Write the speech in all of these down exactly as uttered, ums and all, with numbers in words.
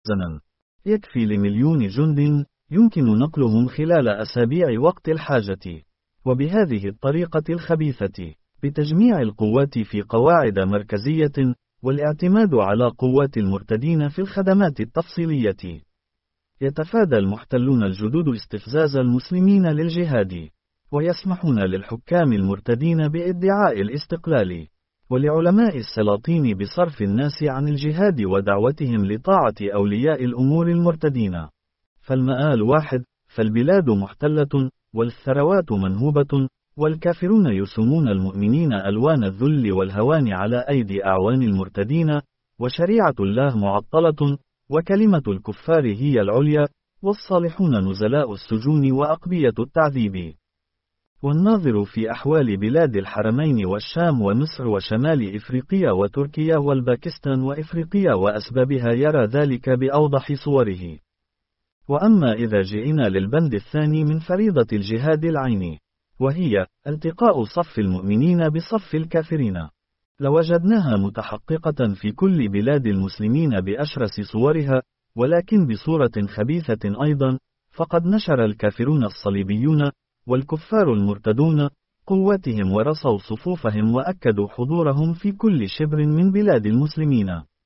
زنا يكفي لمليون جند يمكن نقلهم خلال أسابيع وقت الحاجة. وبهذه الطريقة الخبيثة، بتجميع القوات في قواعد مركزية، والاعتماد على قوات المرتدين في الخدمات التفصيلية، يتفادى المحتلون الجدد استفزاز المسلمين للجهاد، ويسمحون للحكام المرتدين بادعاء الاستقلال، ولعلماء السلاطين بصرف الناس عن الجهاد ودعوتهم لطاعة أولياء الأمور المرتدين. فالمآل واحد، فالبلاد محتلة، والثروات منهوبة، والكافرون يسومون المؤمنين ألوان الذل والهوان على أيدي أعوان المرتدين، وشريعة الله معطلة، وكلمة الكفار هي العليا، والصالحون نزلاء السجون وأقبية التعذيب. والناظر في أحوال بلاد الحرمين والشام ومصر وشمال إفريقيا وتركيا والباكستان وإفريقيا وأسبابها يرى ذلك بأوضح صوره. وأما إذا جئنا للبند الثاني من فريضة الجهاد العيني، وهي التقاء صف المؤمنين بصف الكافرين، لوجدناها متحققة في كل بلاد المسلمين بأشرس صورها، ولكن بصورة خبيثة أيضا. فقد نشر الكافرون الصليبيون والكفار المرتدون قوتهم ورصوا صفوفهم وأكدوا حضورهم في كل شبر من بلاد المسلمين،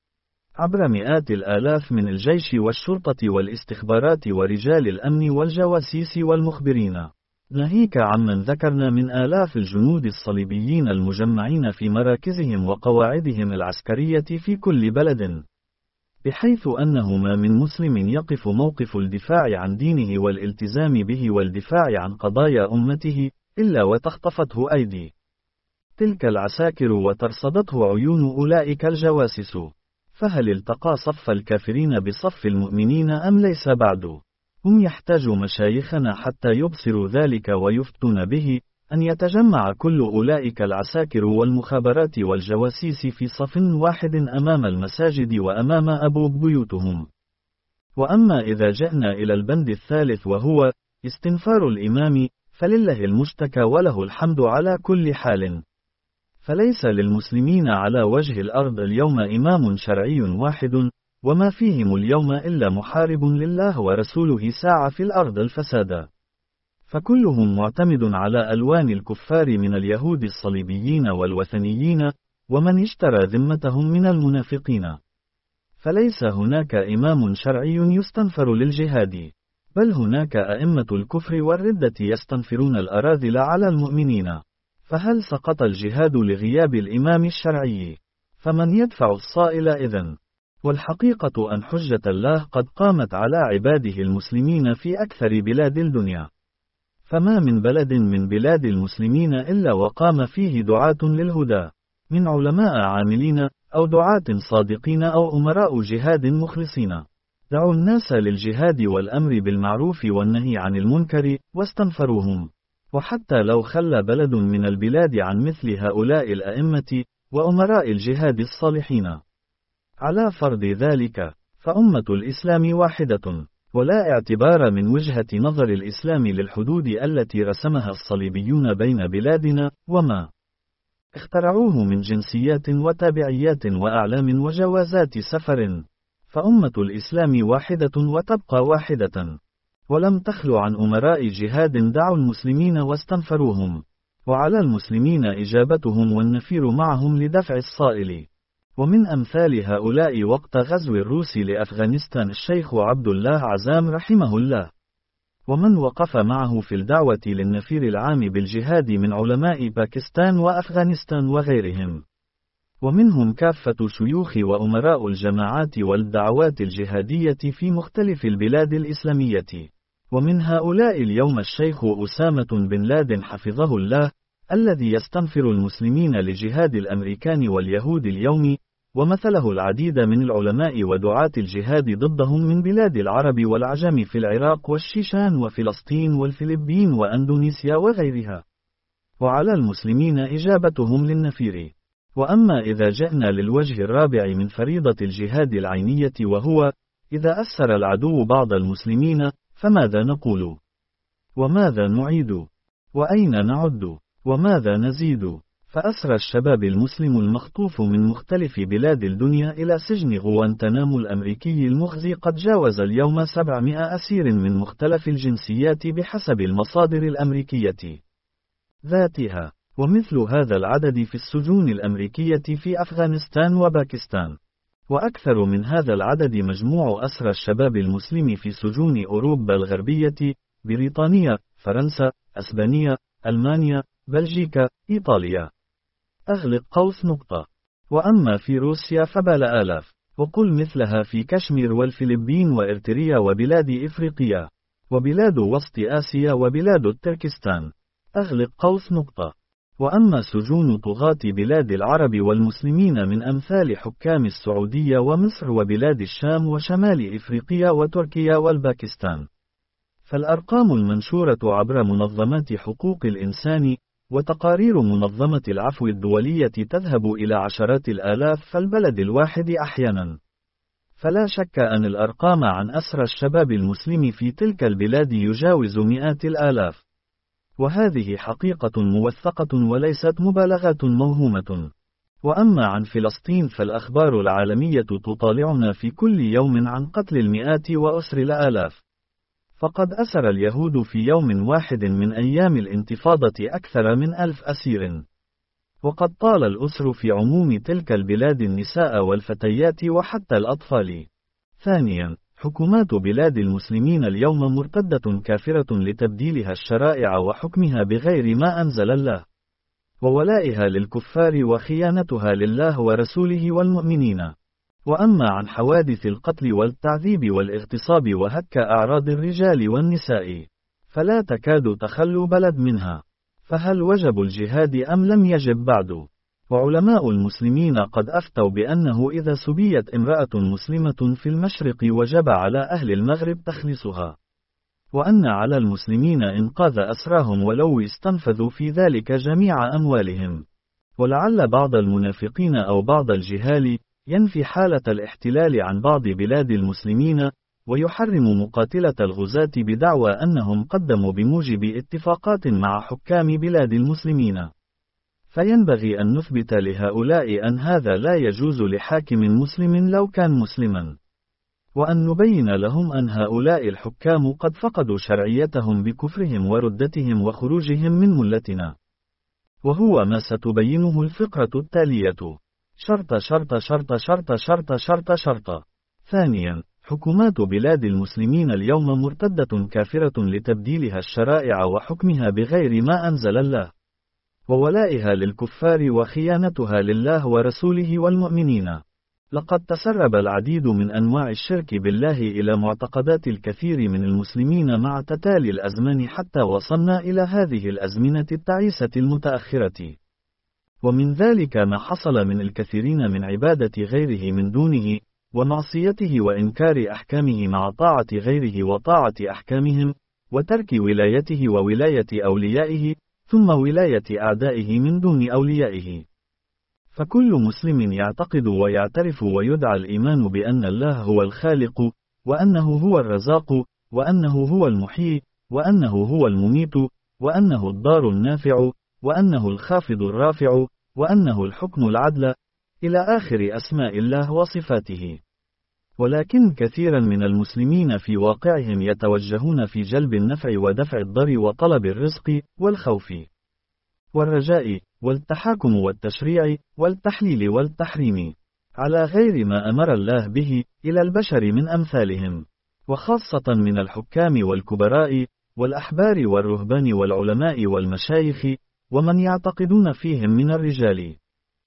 عبر مئات الآلاف من الجيش والشرطة والاستخبارات ورجال الأمن والجواسيس والمخبرين، ناهيك عمن ذكرنا من آلاف الجنود الصليبيين المجمعين في مراكزهم وقواعدهم العسكرية في كل بلد، بحيث أنه ما من مسلم يقف موقف الدفاع عن دينه والالتزام به والدفاع عن قضايا أمته إلا وتخطفته أيدي تلك العساكر وترصدته عيون أولئك الجواسس. فهل التقى صف الكافرين بصف المؤمنين أم ليس بعد؟ هم يحتاج مشايخنا حتى يبصروا ذلك ويفتون به، أن يتجمع كل أولئك العساكر والمخابرات والجواسيس في صف واحد أمام المساجد وأمام أبواب بيوتهم. وأما إذا جئنا إلى البند الثالث وهو استنفار الإمام، فلله المشتكى وله الحمد على كل حال. فليس للمسلمين على وجه الأرض اليوم إمام شرعي واحد، وما فيهم اليوم إلا محارب لله ورسوله ساعة في الأرض الفساد، فكلهم معتمد على ألوان الكفار من اليهود الصليبيين والوثنيين، ومن اشترى ذمتهم من المنافقين. فليس هناك إمام شرعي يستنفر للجهاد، بل هناك أئمة الكفر والردة يستنفرون الأراذل على المؤمنين. فهل سقط الجهاد لغياب الإمام الشرعي؟ فمن يدفع الصائل إذن؟ والحقيقة أن حجة الله قد قامت على عباده المسلمين في أكثر بلاد الدنيا، فما من بلد من بلاد المسلمين إلا وقام فيه دعاة للهدى، من علماء عاملين، أو دعاة صادقين، أو أمراء جهاد مخلصين، دعوا الناس للجهاد والأمر بالمعروف والنهي عن المنكر، واستنفروهم. وحتى لو خلى بلد من البلاد عن مثل هؤلاء الأئمة وأمراء الجهاد الصالحين، على فرض ذلك، فأمة الإسلام واحدة، ولا اعتبار من وجهة نظر الإسلام للحدود التي رسمها الصليبيون بين بلادنا، وما اخترعوه من جنسيات وتابعيات وأعلام وجوازات سفر. فأمة الإسلام واحدة وتبقى واحدة، ولم تخلو عن أمراء جهاد دعوا المسلمين واستنفروهم، وعلى المسلمين إجابتهم والنفير معهم لدفع الصائل. ومن أمثال هؤلاء وقت غزو الروس لأفغانستان الشيخ عبد الله عزام رحمه الله، ومن وقف معه في الدعوة للنفير العام بالجهاد من علماء باكستان وأفغانستان وغيرهم، ومنهم كافة شيوخ وأمراء الجماعات والدعوات الجهادية في مختلف البلاد الإسلامية. ومن هؤلاء اليوم الشيخ أسامة بن لادن حفظه الله، الذي يستنفر المسلمين لجهاد الأمريكان واليهود اليوم، ومثله العديد من العلماء ودعاة الجهاد ضدهم من بلاد العرب والعجم في العراق والشيشان وفلسطين والفلبين وأندونيسيا وغيرها، وعلى المسلمين إجابتهم للنفير. وأما إذا جئنا للوجه الرابع من فريضة الجهاد العينية، وهو إذا أسر العدو بعض المسلمين، فماذا نقول؟ وماذا نعيد؟ وأين نعد؟ وماذا نزيد؟ فأسرى الشباب المسلم المخطوف من مختلف بلاد الدنيا إلى سجن غوانتنامو الأمريكي المخزي قد جاوز اليوم سبعمائة أسير من مختلف الجنسيات بحسب المصادر الأمريكية ذاتها، ومثل هذا العدد في السجون الأمريكية في أفغانستان وباكستان. وأكثر من هذا العدد مجموع أسرى الشباب المسلم في سجون أوروبا الغربية، بريطانيا، فرنسا، أسبانيا، ألمانيا، بلجيكا، إيطاليا. أغلق قوس نقطة. وأما في روسيا فبالآلاف، وقل مثلها في كشمير والفلبين وإرتريا وبلاد إفريقيا، وبلاد وسط آسيا وبلاد تركستان. أغلق قوس نقطة. وأما سجون طغاة بلاد العرب والمسلمين من أمثال حكام السعودية ومصر وبلاد الشام وشمال إفريقيا وتركيا والباكستان، فالأرقام المنشورة عبر منظمات حقوق الإنسان وتقارير منظمة العفو الدولية تذهب إلى عشرات الآلاف في البلد الواحد أحيانا. فلا شك أن الأرقام عن أسرى الشباب المسلم في تلك البلاد يجاوز مئات الآلاف، وهذه حقيقة موثقة وليست مبالغات موهومة. وأما عن فلسطين فالأخبار العالمية تطالعنا في كل يوم عن قتل المئات وأسر الآلاف. فقد أسر اليهود في يوم واحد من أيام الانتفاضة أكثر من ألف أسير، وقد طال الأسر في عموم تلك البلاد النساء والفتيات وحتى الأطفال. ثانيا، حكومات بلاد المسلمين اليوم مرتدة كافرة لتبديلها الشرائع وحكمها بغير ما أنزل الله، وولائها للكفار وخيانتها لله ورسوله والمؤمنين. وأما عن حوادث القتل والتعذيب والاغتصاب وهتك أعراض الرجال والنساء، فلا تكاد تخلو بلد منها. فهل وجب الجهاد أم لم يجب بعد؟ وعلماء المسلمين قد أفتوا بأنه إذا سبيت امرأة مسلمة في المشرق وجب على أهل المغرب تخليصها، وأن على المسلمين إنقاذ أسراهم ولو استنفذوا في ذلك جميع أموالهم. ولعل بعض المنافقين أو بعض الجهال ينفي حالة الاحتلال عن بعض بلاد المسلمين، ويحرم مقاتلة الغزاة بدعوى أنهم قدموا بموجب اتفاقات مع حكام بلاد المسلمين. فينبغي أن نثبت لهؤلاء أن هذا لا يجوز لحاكم مسلم لو كان مسلما، وأن نبين لهم أن هؤلاء الحكام قد فقدوا شرعيتهم بكفرهم وردتهم وخروجهم من ملتنا، وهو ما ستبينه الفقرة التالية. شرط شرط شرط شرط شرط شرط شرط. ثانيا، حكومات بلاد المسلمين اليوم مرتدة كافرة لتبديلها الشرائع وحكمها بغير ما أنزل الله، وولائها للكفار وخيانتها لله ورسوله والمؤمنين. لقد تسرب العديد من أنواع الشرك بالله إلى معتقدات الكثير من المسلمين مع تتالي الأزمان حتى وصلنا إلى هذه الأزمنة التعيسة المتأخرة. ومن ذلك ما حصل من الكثيرين من عبادة غيره من دونه، ومعصيته وإنكار أحكامه مع طاعة غيره وطاعة أحكامهم، وترك ولايته وولاية أوليائه، ثم ولاية أعدائه من دون أوليائه. فكل مسلم يعتقد ويعترف ويدعى الإيمان بأن الله هو الخالق، وأنه هو الرزاق، وأنه هو المحيي، وأنه هو المميت، وأنه الضار النافع، وأنه الخافض الرافع، وأنه الحكم العدل، إلى آخر أسماء الله وصفاته. ولكن كثيرا من المسلمين في واقعهم يتوجهون في جلب النفع ودفع الضر وطلب الرزق والخوف والرجاء والتحاكم والتشريع والتحليل والتحريم على غير ما أمر الله به إلى البشر من أمثالهم، وخاصة من الحكام والكبراء والأحبار والرهبان والعلماء والمشايخ ومن يعتقدون فيهم من الرجال.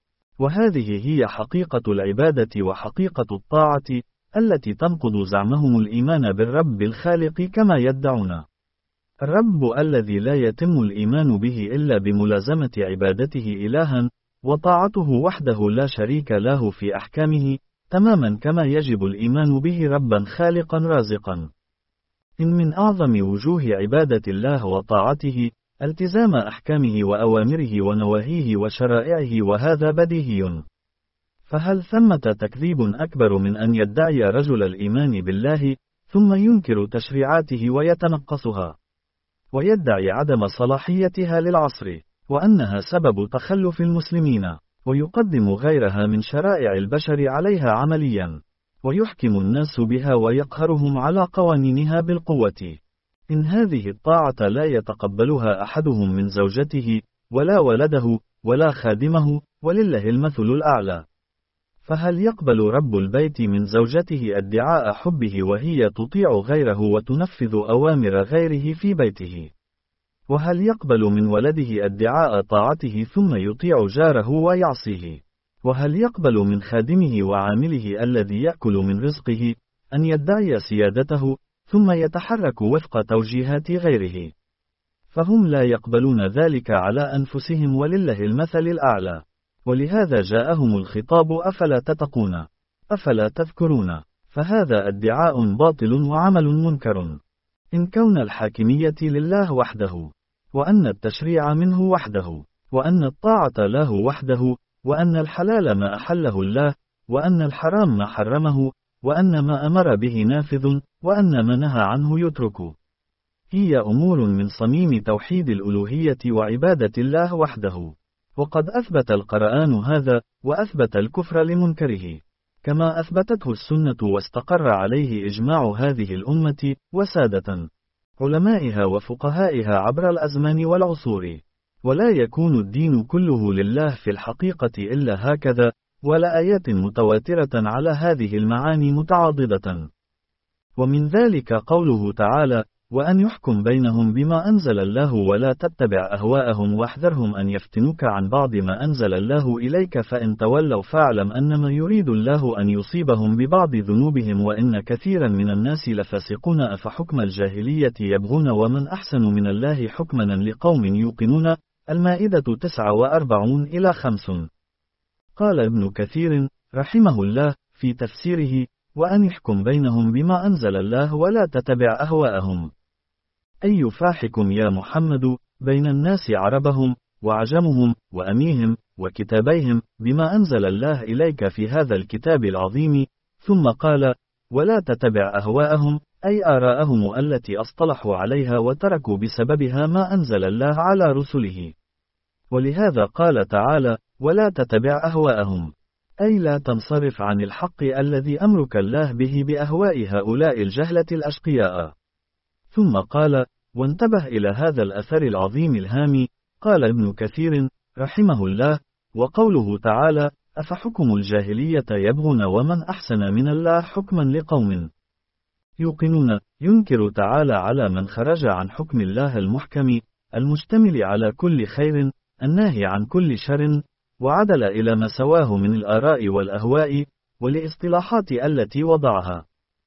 وهذه هي حقيقة العبادة وحقيقة الطاعة التي تنقض زعمهم الإيمان بالرب الخالق كما يدعون. الرب الذي لا يتم الإيمان به إلا بملازمة عبادته إلها وطاعته وحده لا شريك له في أحكامه، تماما كما يجب الإيمان به ربا خالقا رازقا. إن من أعظم وجوه عبادة الله وطاعته التزام أحكامه وأوامره ونواهيه وشرائعه، وهذا بديهي. فهل ثمة تكذيب أكبر من أن يدعي رجل الإيمان بالله ثم ينكر تشريعاته ويتنقصها، ويدعي عدم صلاحيتها للعصر، وأنها سبب تخلف المسلمين، ويقدم غيرها من شرائع البشر عليها عمليا، ويحكم الناس بها ويقهرهم على قوانينها بالقوة. إن هذه الطاعة لا يتقبلها أحدهم من زوجته، ولا ولده، ولا خادمه، ولله المثل الأعلى، فهل يقبل رب البيت من زوجته ادعاء حبه وهي تطيع غيره وتنفذ أوامر غيره في بيته؟ وهل يقبل من ولده ادعاء طاعته ثم يطيع جاره ويعصيه؟ وهل يقبل من خادمه وعامله الذي يأكل من رزقه أن يدعي سيادته ثم يتحرك وفق توجيهات غيره؟ فهم لا يقبلون ذلك على أنفسهم ولله المثل الأعلى، ولهذا جاءهم الخطاب أفلا تتقون، أفلا تذكرون، فهذا ادعاء باطل وعمل منكر. إن كون الحاكمية لله وحده، وأن التشريع منه وحده، وأن الطاعة له وحده، وأن الحلال ما أحله الله، وأن الحرام ما حرمه، وأن ما أمر به نافذ، وأن ما نهى عنه يترك، هي أمور من صميم توحيد الألوهية وعبادة الله وحده. وقد أثبت القرآن هذا، وأثبت الكفر لمنكره، كما أثبتته السنة واستقر عليه إجماع هذه الأمة وسادة علمائها وفقهائها عبر الأزمان والعصور. ولا يكون الدين كله لله في الحقيقة إلا هكذا، ولا آيات متواترة على هذه المعاني متعاضدة. ومن ذلك قوله تعالى: وأن يحكم بينهم بما أنزل الله ولا تتبع أهواءهم واحذرهم أن يفتنوك عن بعض ما أنزل الله إليك فإن تولوا فاعلم أنما يريد الله أن يصيبهم ببعض ذنوبهم وإن كثيرا من الناس لفاسقون أفحكم الجاهلية يبغون ومن أحسن من الله حكما لقوم يوقنون. المائدة تسعة وأربعون إلى خمس. قال ابن كثير رحمه الله في تفسيره: وأن يحكم بينهم بما أنزل الله ولا تتبع أهواءهم، أي يفاحكم يا محمد بين الناس عربهم وعجمهم وأميهم وكتابيهم بما أنزل الله إليك في هذا الكتاب العظيم. ثم قال: ولا تتبع أهواءهم، أي آراءهم التي أصطلحوا عليها وتركوا بسببها ما أنزل الله على رسله. ولهذا قال تعالى: ولا تتبع أهواءهم، أي لا تنصرف عن الحق الذي أمرك الله به بأهواء هؤلاء الجهلة الأشقياء. ثم قال: وانتبه إلى هذا الأثر العظيم الهامي. قال ابن كثير رحمه الله: وقوله تعالى: أفحكم الجاهلية يبغون ومن أحسن من الله حكما لقوم يوقنون، ينكر تعالى على من خرج عن حكم الله المحكم المشتمل على كل خير الناهي عن كل شر، وعدل إلى ما سواه من الآراء والأهواء والاصطلاحات التي وضعها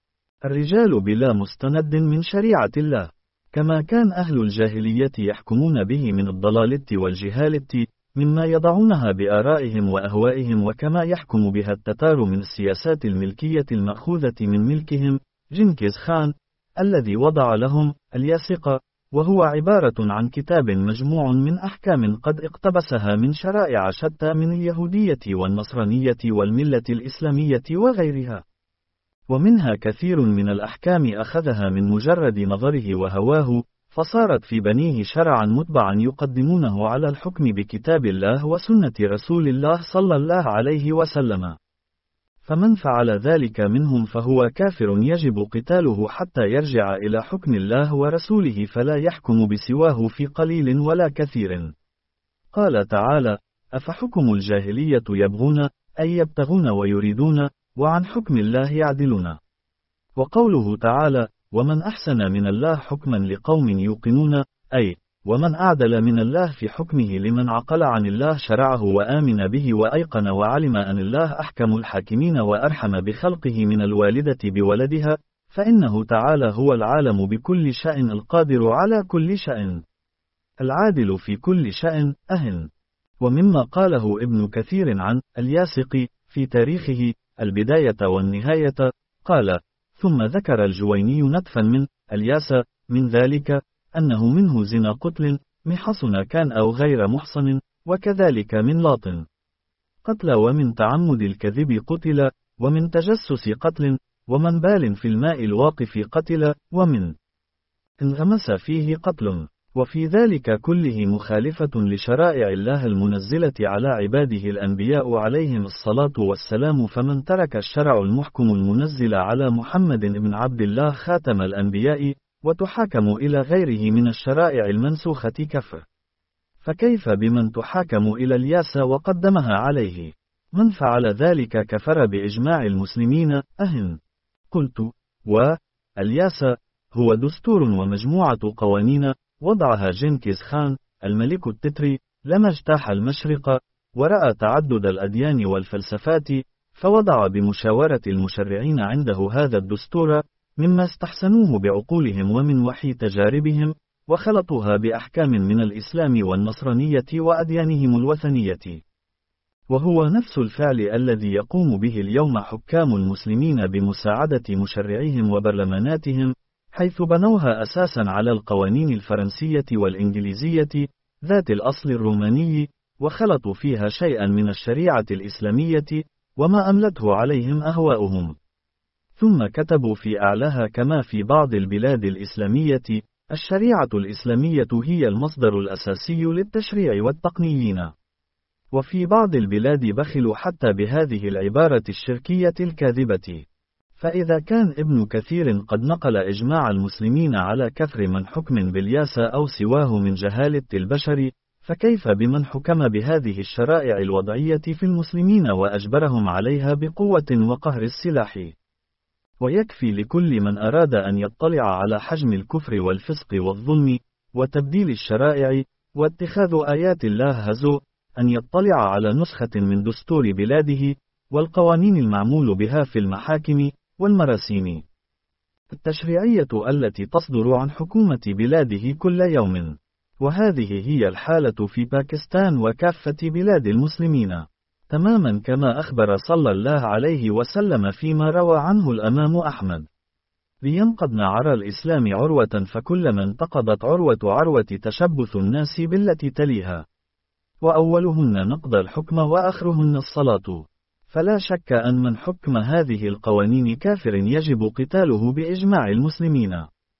الرجال بلا مستند من شريعة الله، كما كان أهل الجاهلية يحكمون به من الضلالة والجهالة مما يضعونها بآرائهم وأهوائهم، وكما يحكم بها التتار من السياسات الملكية المأخوذة من ملكهم جنكيز خان الذي وضع لهم الياسقة، وهو عبارة عن كتاب مجموع من أحكام قد اقتبسها من شرائع شتى من اليهودية والنصرانية والملة الإسلامية وغيرها، ومنها كثير من الأحكام أخذها من مجرد نظره وهواه، فصارت في بنيه شرعا متبعا يقدمونه على الحكم بكتاب الله وسنة رسول الله صلى الله عليه وسلم. فمن فعل ذلك منهم فهو كافر يجب قتاله حتى يرجع إلى حكم الله ورسوله فلا يحكم بسواه في قليل ولا كثير. قال تعالى: أفحكم الجاهلية يبغون، أي يبتغون ويريدون، وعن حكم الله يعدلون. وقوله تعالى: ومن أحسن من الله حكما لقوم يوقنون، أي ومن أعدل من الله في حكمه لمن عقل عن الله شرعه وآمن به وأيقن وعلم أن الله أحكم الحاكمين وأرحم بخلقه من الوالدة بولدها، فإنه تعالى هو العالم بكل شأن القادر على كل شأن العادل في كل شأن أهن. ومما قاله ابن كثير عن الياسقي في تاريخه البداية والنهاية قال: ثم ذكر الجويني نتفا من الياس من ذلك أنه منه زنا قتل محصن كان أو غير محصن، وكذلك من لاطن قتل، ومن تعمد الكذب قتل، ومن تجسس قتل، ومن بال في الماء الواقف قتل، ومن انغمس فيه قتل، وفي ذلك كله مخالفة لشرائع الله المنزلة على عباده الأنبياء عليهم الصلاة والسلام. فمن ترك الشرع المحكم المنزل على محمد بن عبد الله خاتم الأنبياء وتحاكم إلى غيره من الشرائع المنسوخة كفر، فكيف بمن تحاكم إلى الياس وقدمها عليه؟ من فعل ذلك كفر بإجماع المسلمين. أهن قلت: و الياس هو دستور ومجموعة قوانين وضعها جنكيز خان الملك التتري لما اجتاح المشرق ورأى تعدد الأديان والفلسفات، فوضع بمشاورة المشرعين عنده هذا الدستور مما استحسنوه بعقولهم ومن وحي تجاربهم، وخلطوها بأحكام من الإسلام والنصرانية وأديانهم الوثنية. وهو نفس الفعل الذي يقوم به اليوم حكام المسلمين بمساعدة مشرعيهم وبرلماناتهم، حيث بنوها أساسا على القوانين الفرنسية والإنجليزية ذات الأصل الروماني، وخلطوا فيها شيئا من الشريعة الإسلامية وما أملته عليهم أهواؤهم، ثم كتبوا في أعلاها كما في بعض البلاد الإسلامية: الشريعة الإسلامية هي المصدر الأساسي للتشريع والتقنيين. وفي بعض البلاد بخلوا حتى بهذه العبارة الشركية الكاذبة. فإذا كان ابن كثير قد نقل إجماع المسلمين على كفر من حكم بالياس أو سواه من جهالة البشر، فكيف بمن حكم بهذه الشرائع الوضعية في المسلمين وأجبرهم عليها بقوة وقهر السلاح؟ ويكفي لكل من أراد أن يطلع على حجم الكفر والفسق والظلم وتبديل الشرائع واتخاذ آيات الله هزو، أن يطلع على نسخة من دستور بلاده والقوانين المعمول بها في المحاكم والمراسيم التشريعية التي تصدر عن حكومة بلاده كل يوم. وهذه هي الحالة في باكستان وكافة بلاد المسلمين، تماما كما أخبر صلى الله عليه وسلم فيما روى عنه الإمام أحمد: لينقضن عرى الإسلام عروة فكلما انتقضت عروة عروة تشبث الناس بالتي تليها، وأولهن نقض الحكم وآخرهن الصلاة. فلا شك أن من حكم هذه القوانين كافر يجب قتاله بإجماع المسلمين.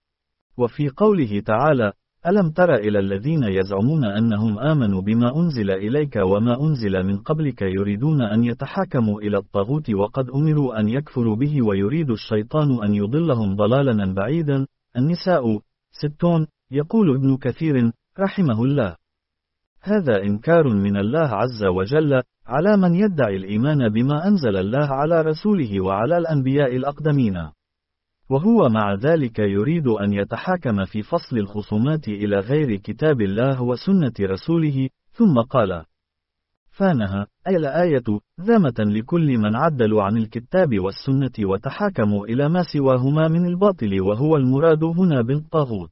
وفي قوله تعالى: ألم تر إلى الذين يزعمون أنهم آمنوا بما أنزل إليك وما أنزل من قبلك يريدون أن يتحاكموا إلى الطاغوت وقد أمروا أن يكفروا به ويريد الشيطان أن يضلهم ضلالا بعيدا. النساء ستون. يقول ابن كثير رحمه الله: هذا إنكار من الله عز وجل على من يدعي الإيمان بما أنزل الله على رسوله وعلى الأنبياء الأقدمين، وهو مع ذلك يريد أن يتحاكم في فصل الخصومات إلى غير كتاب الله وسنة رسوله. ثم قال: فانها أي الآية ذامة لكل من عدلوا عن الكتاب والسنة وتحاكموا إلى ما سواهما من الباطل، وهو المراد هنا بالطاغوت.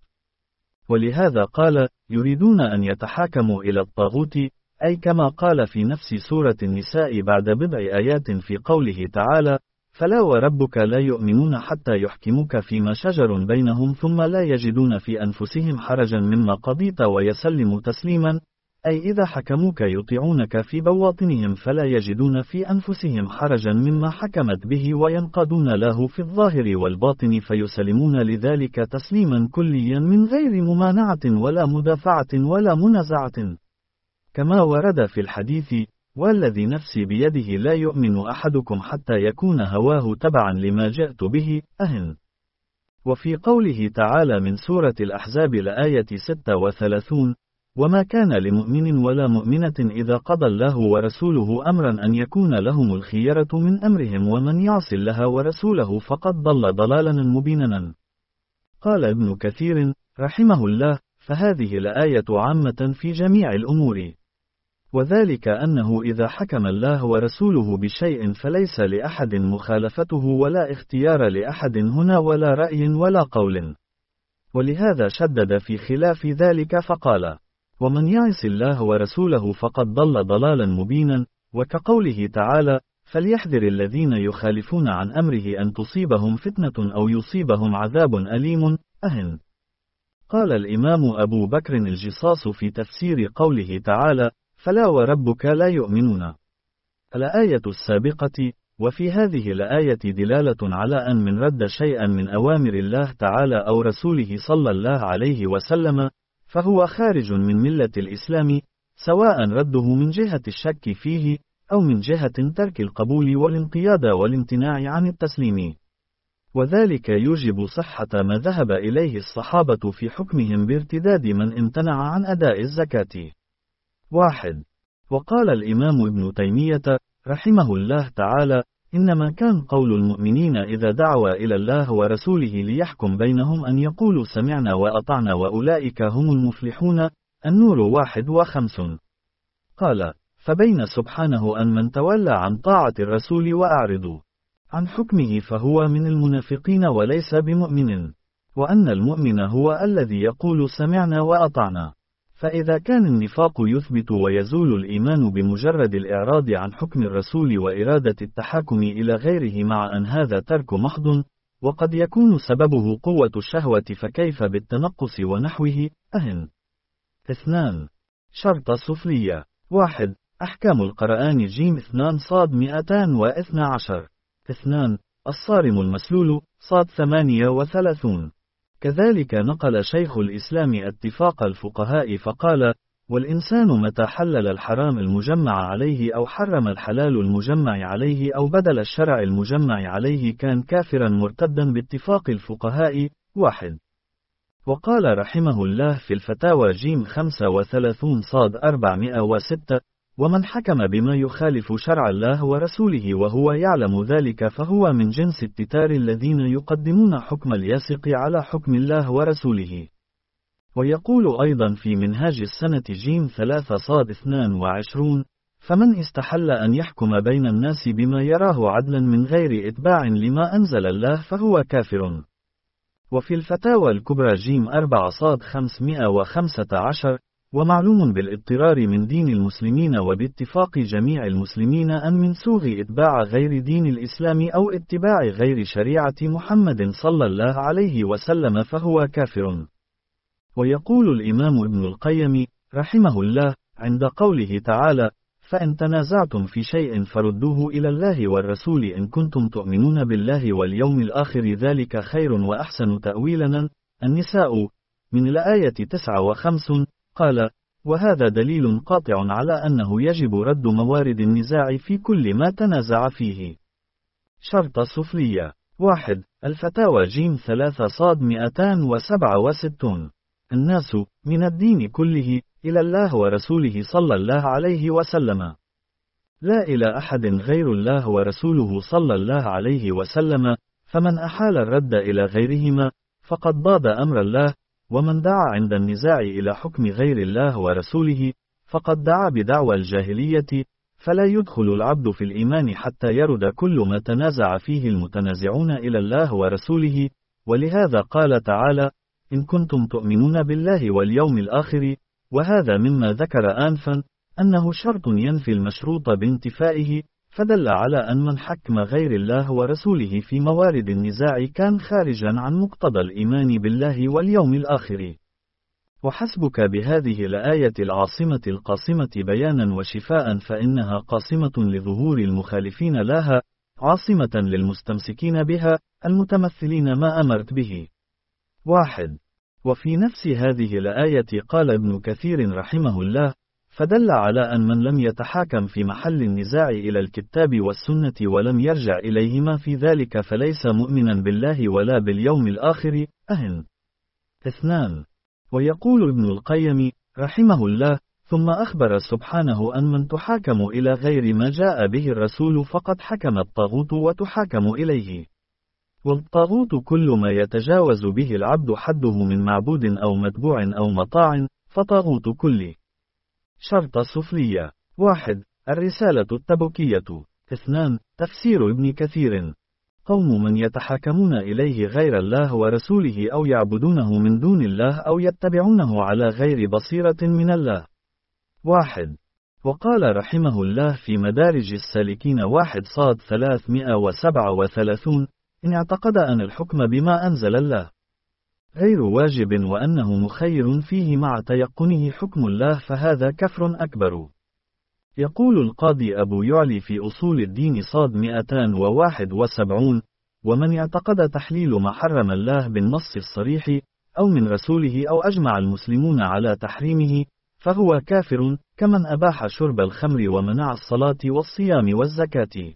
ولهذا قال: يريدون أن يتحاكموا إلى الطاغوت، أي كما قال في نفس سورة النساء بعد بضع آيات في قوله تعالى: فلا وربك لا يؤمنون حتى يحكموك فيما شجر بينهم ثم لا يجدون في أنفسهم حرجا مما قضيت ويسلموا تسليما، أي إذا حكموك يطيعونك في بواطنهم فلا يجدون في أنفسهم حرجا مما حكمت به وينقادون له في الظاهر والباطن فيسلمون لذلك تسليما كليا من غير ممانعة ولا مدافعة ولا منازعة، كما ورد في الحديث: والذي نفسي بيده لا يؤمن أحدكم حتى يكون هواه تبعا لما جئت به. أهن. وفي قوله تعالى من سورة الأحزاب الآية ستة وثلاثين: وما كان لمؤمن ولا مؤمنة إذا قضى الله ورسوله أمرا أن يكون لهم الخيرة من أمرهم ومن يعص الله ورسوله فقد ضل ضلالا مبينا. قال ابن كثير رحمه الله: فهذه الآية عامة في جميع الأمور، وذلك أنه إذا حكم الله ورسوله بشيء فليس لأحد مخالفته ولا اختيار لأحد هنا ولا رأي ولا قول. ولهذا شدد في خلاف ذلك فقال: ومن يعص الله ورسوله فقد ضل ضلالا مبينا. وكقوله تعالى: فليحذر الذين يخالفون عن أمره أن تصيبهم فتنة أو يصيبهم عذاب أليم. أهن. قال الإمام أبو بكر الجصاص في تفسير قوله تعالى: فلا وربك لا يؤمنون، الآية السابقة. وفي هذه الآية دلالة على أن من رد شيئا من أوامر الله تعالى أو رسوله صلى الله عليه وسلم فهو خارج من ملة الإسلام، سواء رده من جهة الشك فيه، أو من جهة ترك القبول والانقياد والامتناع عن التسليم. وذلك يوجب صحة ما ذهب إليه الصحابة في حكمهم بارتداد من امتنع عن أداء الزكاة. واحد. وقال الإمام ابن تيمية رحمه الله تعالى: إنما كان قول المؤمنين إذا دعوا إلى الله ورسوله ليحكم بينهم أن يقولوا سمعنا وأطعنا وأولئك هم المفلحون. النور واحد وخمسون. قال: فبين سبحانه أن من تولى عن طاعة الرسول وأعرضوا عن حكمه فهو من المنافقين وليس بمؤمن، وأن المؤمن هو الذي يقول سمعنا وأطعنا. فإذا كان النفاق يثبت ويزول الإيمان بمجرد الإعراض عن حكم الرسول وإرادة التحاكم إلى غيره، مع أن هذا ترك محض، وقد يكون سببه قوة الشهوة، فكيف بالتنقص ونحوه؟ أهن. اثنان. شرط سفلية. واحد. أحكام القرآن جيم اثنان صاد مئتان واثنى عشر. اثنان. الصارم المسلول صاد ثمانية وثلاثون. كذلك نقل شيخ الإسلام اتفاق الفقهاء فقال: والإنسان متى حلل الحرام المجمع عليه أو حرم الحلال المجمع عليه أو بدل الشرع المجمع عليه كان كافرا مرتدا باتفاق الفقهاء. واحد. وقال رحمه الله في الفتاوى جيم خمسة وثلاثون صاد أربعمائة وستة: ومن حكم بما يخالف شرع الله ورسوله وهو يعلم ذلك فهو من جنس التتار الذين يقدمون حكم الياسق على حكم الله ورسوله. ويقول أيضا في منهاج السنة جيم ثلاثة صاد اثنان وعشرون: فمن استحل أن يحكم بين الناس بما يراه عدلا من غير إتباع لما أنزل الله فهو كافر. وفي الفتاوى الكبرى جيم أربعة صاد خمسمائة وخمسة عشر: ومعلوم بالاضطرار من دين المسلمين وباتفاق جميع المسلمين أن من سوغ إتباع غير دين الإسلام أو اتباع غير شريعة محمد صلى الله عليه وسلم فهو كافر. ويقول الإمام ابن القيم رحمه الله عند قوله تعالى: فإن تنازعتم في شيء فردوه إلى الله والرسول إن كنتم تؤمنون بالله واليوم الآخر ذلك خير وأحسن تأويلا. النساء من الآية تسعة وخمسون. قال: وهذا دليل قاطع على أنه يجب رد موارد النزاع في كل ما تنازع فيه. شرط سفلية. واحد. الفتاوى جيم ثلاثة صاد مئتان وسبعة وستون. الناس من الدين كله إلى الله ورسوله صلى الله عليه وسلم، لا إلى أحد غير الله ورسوله صلى الله عليه وسلم، فمن أحال الرد إلى غيرهما فقد ضاد أمر الله، ومن دعا عند النزاع إلى حكم غير الله ورسوله فقد دعا بدعوى الجاهلية. فلا يدخل العبد في الإيمان حتى يرد كل ما تنازع فيه المتنازعون إلى الله ورسوله. ولهذا قال تعالى: إن كنتم تؤمنون بالله واليوم الآخر. وهذا مما ذكر آنفا أنه شرط ينفي المشروط بانتفائه، فدل على أن من حكم غير الله ورسوله في موارد النزاع كان خارجا عن مقتضى الإيمان بالله واليوم الآخر. وحسبك بهذه الآية العاصمة القاصمة بيانا وشفاء، فإنها قاصمة لظهور المخالفين لها، عاصمة للمستمسكين بها المتمثلين ما أمرت به. واحد. وفي نفس هذه الآية قال ابن كثير رحمه الله: فدل على أن من لم يتحاكم في محل النزاع إلى الكتاب والسنة ولم يرجع إليهما في ذلك فليس مؤمنا بالله ولا باليوم الآخر. أهن. اثنان. ويقول ابن القيم رحمه الله: ثم أخبر سبحانه أن من تحاكم إلى غير ما جاء به الرسول فقد حكم الطاغوت وتحاكم إليه. والطاغوت كل ما يتجاوز به العبد حده من معبود أو متبوع أو مطاع، فطاغوت كل. شرط سفلية. واحد. الرسالة التبوكية. اثنان. تفسير ابن كثير: قوم من يتحاكمون إليه غير الله ورسوله أو يعبدونه من دون الله أو يتبعونه على غير بصيرة من الله. واحد. وقال رحمه الله في مدارج السالكين واحد صاد ثلاثمائة وسبعة وثلاثون: إن اعتقد أن الحكم بما أنزل الله غير واجب وأنه مخير فيه مع تيقنه حكم الله فهذا كفر أكبر. يقول القاضي أبو يعلي في أصول الدين صاد مئتان وواحد وسبعون: ومن اعتقد تحليل ما حرم الله بالنص الصريح أو من رسوله أو أجمع المسلمون على تحريمه، فهو كافر، كمن أباح شرب الخمر ومنع الصلاة والصيام والزكاة.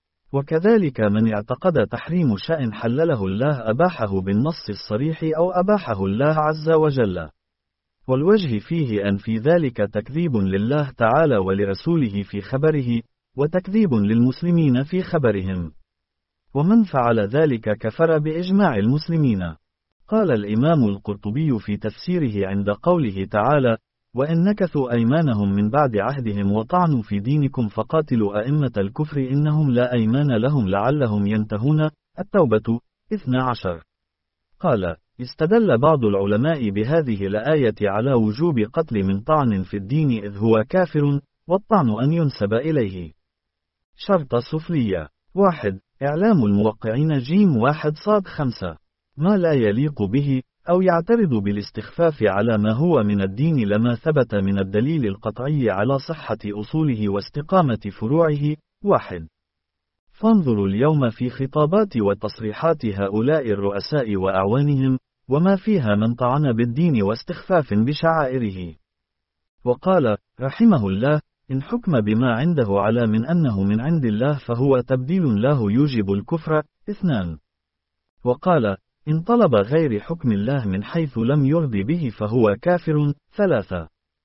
وكذلك من اعتقد تحريم شيء حلله الله أباحه بالنص الصريح أو أباحه الله عز وجل. والوجه فيه أن في ذلك تكذيب لله تعالى ولرسوله في خبره، وتكذيب للمسلمين في خبرهم. ومن فعل ذلك كفر بإجماع المسلمين. قال الإمام القرطبي في تفسيره عند قوله تعالى: وإن نكثوا أيمانهم من بعد عهدهم وطعنوا في دينكم فقاتلوا أئمة الكفر إنهم لا أيمان لهم لعلهم ينتهون. التوبة اثنا عشر. قال: استدل بعض العلماء بهذه الآية على وجوب قتل من طعن في الدين إذ هو كافر، والطعن أن ينسب إليه. شرط سفلية. واحد. إعلام الموقعين جيم واحد صاد خمسة ما لا يليق به، أو يعترض بالاستخفاف على ما هو من الدين لما ثبت من الدليل القطعي على صحة أصوله واستقامة فروعه. واحد. فانظروا اليوم في خطابات وتصريحات هؤلاء الرؤساء وأعوانهم، وما فيها من طعن بالدين واستخفاف بشعائره. وقال رحمه الله: إن حكم بما عنده على من أنه من عند الله فهو تبديل له يوجب الكفر. اثنان. وقال: إن طلب غير حكم الله من حيث لم يرض به فهو كافر. ثلاثة.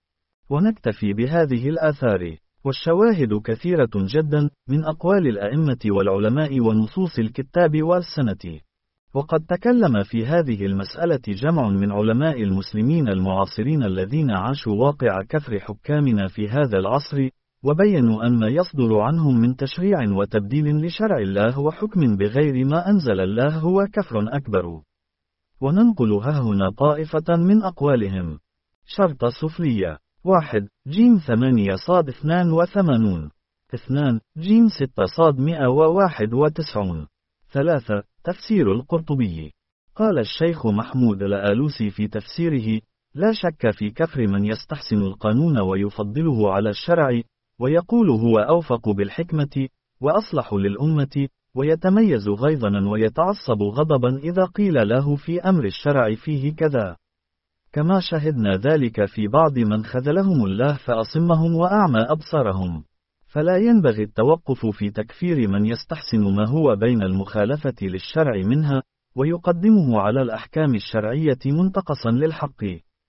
ونكتفي بهذه الآثار، والشواهد كثيرة جدا من أقوال الأئمة والعلماء ونصوص الكتاب والسنة. وقد تكلم في هذه المسألة جمع من علماء المسلمين المعاصرين الذين عاشوا واقع كفر حكامنا في هذا العصر، وبينوا أن ما يصدر عنهم من تشريع وتبديل لشرع الله وحكم بغير ما أنزل الله هو كفر أكبر. وننقل هنا طائفة من أقوالهم. شرط سفلية. واحد. جيم ثمانية صاد اثنان وثمانون. اثنان. جيم ستة صاد مئة وواحد وتسعون. ثلاثة. تفسير القرطبي. قال الشيخ محمود الآلوسي في تفسيره: لا شك في كفر من يستحسن القانون ويفضله على الشرع، ويقول هو أوفق بالحكمة، وأصلح للأمة، ويتميز غيظا ويتعصب غضبا إذا قيل له في أمر الشرع فيه كذا، كما شهدنا ذلك في بعض من خذلهم الله فأصمهم وأعمى أبصارهم. فلا ينبغي التوقف في تكفير من يستحسن ما هو بين المخالفة للشرع منها، ويقدمه على الأحكام الشرعية منتقصا للحق.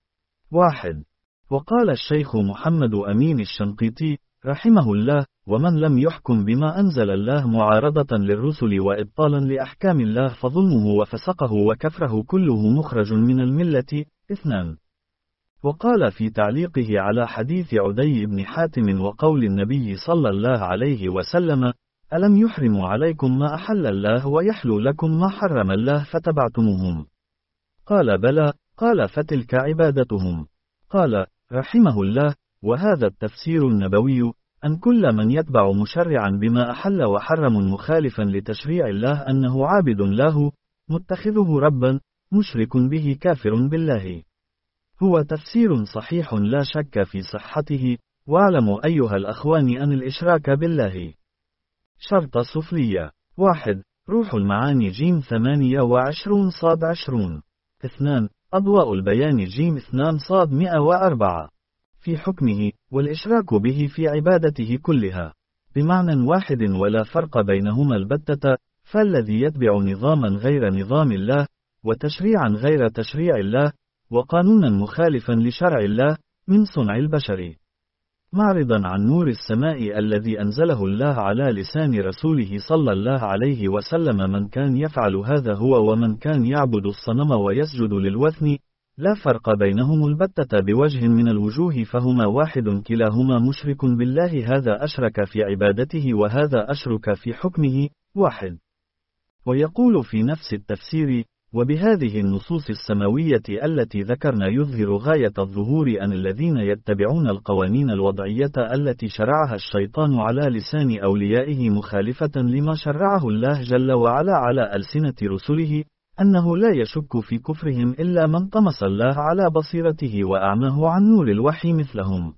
واحد. وقال الشيخ محمد أمين الشنقيطي رحمه الله: ومن لم يحكم بما أنزل الله معارضة للرسل وإبطالا لأحكام الله فظلمه وفسقه وكفره كله مخرج من الملة. اثنان. وقال في تعليقه على حديث عدي بن حاتم وقول النبي صلى الله عليه وسلم: ألم يحرم عليكم ما أحل الله ويحلو لكم ما حرم الله فتبعتموهم؟ قال بلى. قال فتلك عبادتهم. قال رحمه الله: وهذا التفسير النبوي أن كل من يتبع مشرعا بما أحل وحرم مخالفا لتشريع الله أنه عابد له متخذه ربا مشرك به كافر بالله. هو تفسير صحيح لا شك في صحته، واعلموا أيها الأخوان أن الإشراك بالله. شرط سفلية. واحد. روح المعاني جيم ثمانية وعشرون صاد عشرون. اثنان. أضواء البيان جيم اثنان صاد مئة وأربعة. في حكمه، والإشراك به في عبادته كلها، بمعنى واحد ولا فرق بينهما البتة، فالذي يتبع نظاما غير نظام الله، وتشريعا غير تشريع الله، وقانونا مخالفا لشرع الله، من صنع البشر، معرضا عن نور السماء الذي أنزله الله على لسان رسوله صلى الله عليه وسلم. من كان يفعل هذا هو ومن كان يعبد الصنم ويسجد للوثن، لا فرق بينهم البتة بوجه من الوجوه، فهما واحد كلاهما مشرك بالله، هذا أشرك في عبادته وهذا أشرك في حكمه. واحد. ويقول في نفس التفسير: وبهذه النصوص السماوية التي ذكرنا يظهر غاية الظهور أن الذين يتبعون القوانين الوضعية التي شرعها الشيطان على لسان أوليائه مخالفة لما شرعه الله جل وعلا على ألسنة رسله، أنه لا يشك في كفرهم إلا من طمس الله على بصيرته وأعماه عن نور الوحي مثلهم.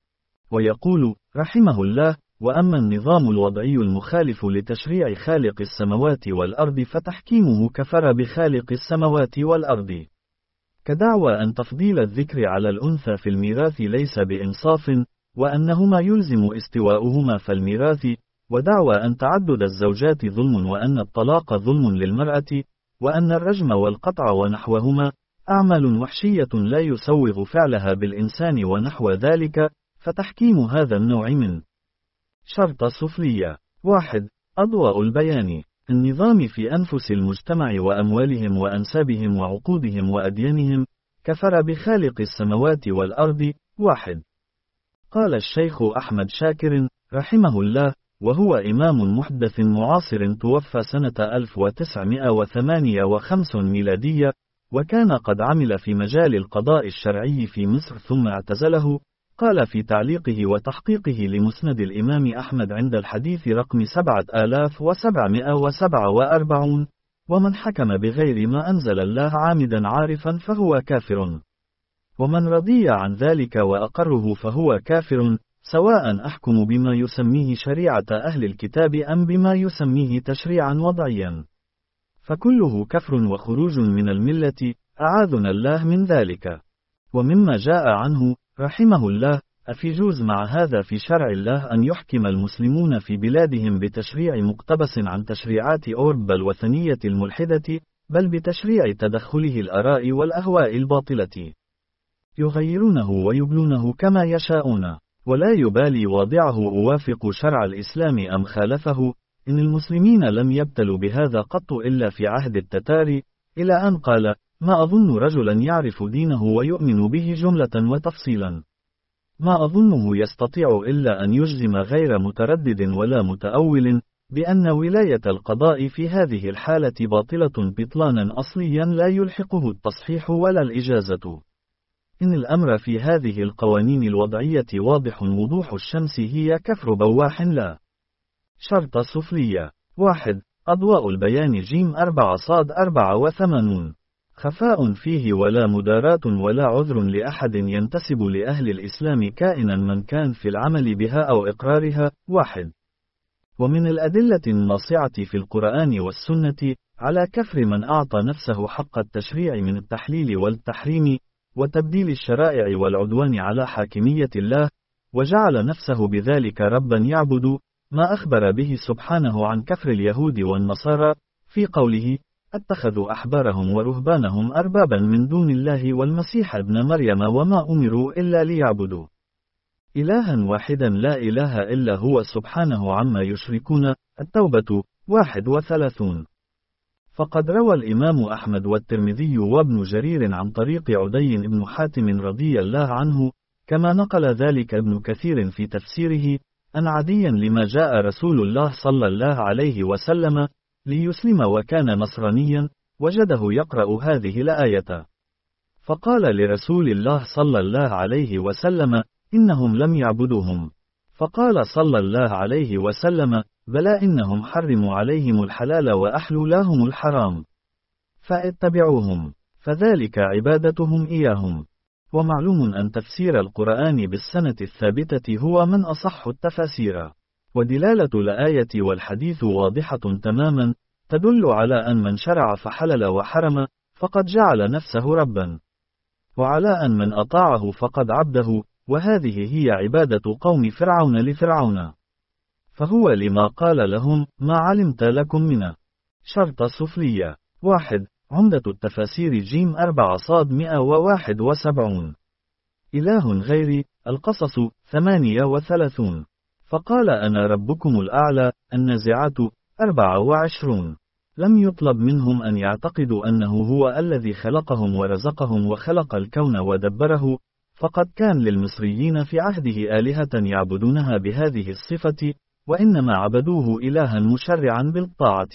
ويقول رحمه الله: وأما النظام الوضعي المخالف لتشريع خالق السماوات والأرض فتحكيمه كفر بخالق السماوات والأرض. كدعوى أن تفضيل الذكر على الأنثى في الميراث ليس بإنصاف، وأنهما يلزم استواؤهما في الميراث، ودعوى أن تعدد الزوجات ظلم وأن الطلاق ظلم للمرأة، وأن الرجم والقطع ونحوهما أعمال وحشية لا يسوغ فعلها بالإنسان ونحو ذلك، فتحكيم هذا النوع من شرط سفلية. واحد. أضواء البيان. النظام في أنفس المجتمع وأموالهم وأنسابهم وعقودهم وأديانهم، كفر بخالق السماوات والأرض. واحد. قال الشيخ أحمد شاكر رحمه الله، وهو إمام محدث معاصر توفى سنة ألف وتسعمائة وثمانية وخمسين ميلادية، وكان قد عمل في مجال القضاء الشرعي في مصر ثم اعتزله. قال في تعليقه وتحقيقه لمسند الإمام أحمد عند الحديث رقم سبعة آلاف وسبعمائة وسبعة وأربعين: ومن حكم بغير ما أنزل الله عامدا عارفا فهو كافر، ومن رضي عن ذلك وأقره فهو كافر، سواء أحكم بما يسميه شريعة أهل الكتاب أم بما يسميه تشريعا وضعيا، فكله كفر وخروج من الملة، أعاذنا الله من ذلك. ومما جاء عنه رحمه الله: أفيجوز مع هذا في شرع الله أن يحكم المسلمون في بلادهم بتشريع مقتبس عن تشريعات أوروبا الوثنية الملحدة، بل بتشريع تدخله الآراء والأهواء الباطلة، يغيرونه ويبلونه كما يشاءون، ولا يبالي واضعه أوافق شرع الإسلام أم خالفه، إن المسلمين لم يبتلوا بهذا قط إلا في عهد التتار، إلى أن قال: ما أظن رجلا يعرف دينه ويؤمن به جملة وتفصيلا، ما أظنه يستطيع إلا أن يجزم غير متردد ولا متأول بأن ولاية القضاء في هذه الحالة باطلة بطلانا أصليا لا يلحقه التصحيح ولا الإجازة. إن الأمر في هذه القوانين الوضعية واضح وضوح الشمس، هي كفر بواح لا شرط سفلية. واحد. أضواء البيان جيم أربعة صاد أربعة وثمانون. خفاء فيه ولا مداراة ولا عذر لأحد ينتسب لأهل الإسلام كائنا من كان في العمل بها أو إقرارها. واحد. ومن الأدلة الناصعة في القرآن والسنة على كفر من أعطى نفسه حق التشريع من التحليل والتحريم وتبديل الشرائع والعدوان على حاكمية الله، وجعل نفسه بذلك ربا يعبد، ما أخبر به سبحانه عن كفر اليهود والنصارى في قوله: اتخذوا أحبارهم ورهبانهم أربابا من دون الله والمسيح ابن مريم وما أمروا إلا ليعبدوا إلها واحدا لا إله إلا هو سبحانه عما يشركون. التوبة واحد وثلاثون. فقد روى الإمام أحمد والترمذي وابن جرير عن طريق عدي بن حاتم رضي الله عنه، كما نقل ذلك ابن كثير في تفسيره، أن عديا لما جاء رسول الله صلى الله عليه وسلم ليسلم وكان نصرانيا، وجده يقرأ هذه الآية، فقال لرسول الله صلى الله عليه وسلم: إنهم لم يعبدوهم. فقال صلى الله عليه وسلم: بلى، إنهم حرموا عليهم الحلال وأحلوا لهم الحرام، فاتبعوهم، فذلك عبادتهم إياهم. ومعلوم أن تفسير القرآن بالسنة الثابتة هو من أصح التفاسير، ودلالة الآية والحديث واضحة تماما، تدل على أن من شرع فحلل وحرم فقد جعل نفسه ربا، وعلى أن من أطاعه فقد عبده، وهذه هي عبادة قوم فرعون لفرعون، فهو لما قال لهم: ما علمت لكم من شرط سفلية. واحد. عمدة التفاسير جيم أربعة صاد مئة وواحد وسبعون. إله غيري. القصص ثمانية وثلاثون. فقال: أنا ربكم الأعلى. النازعات أربعة وعشرون. لم يطلب منهم أن يعتقدوا أنه هو الذي خلقهم ورزقهم وخلق الكون ودبره، فقد كان للمصريين في عهده آلهة يعبدونها بهذه الصفة، وإنما عبدوه إلها مشرعا بالطاعة،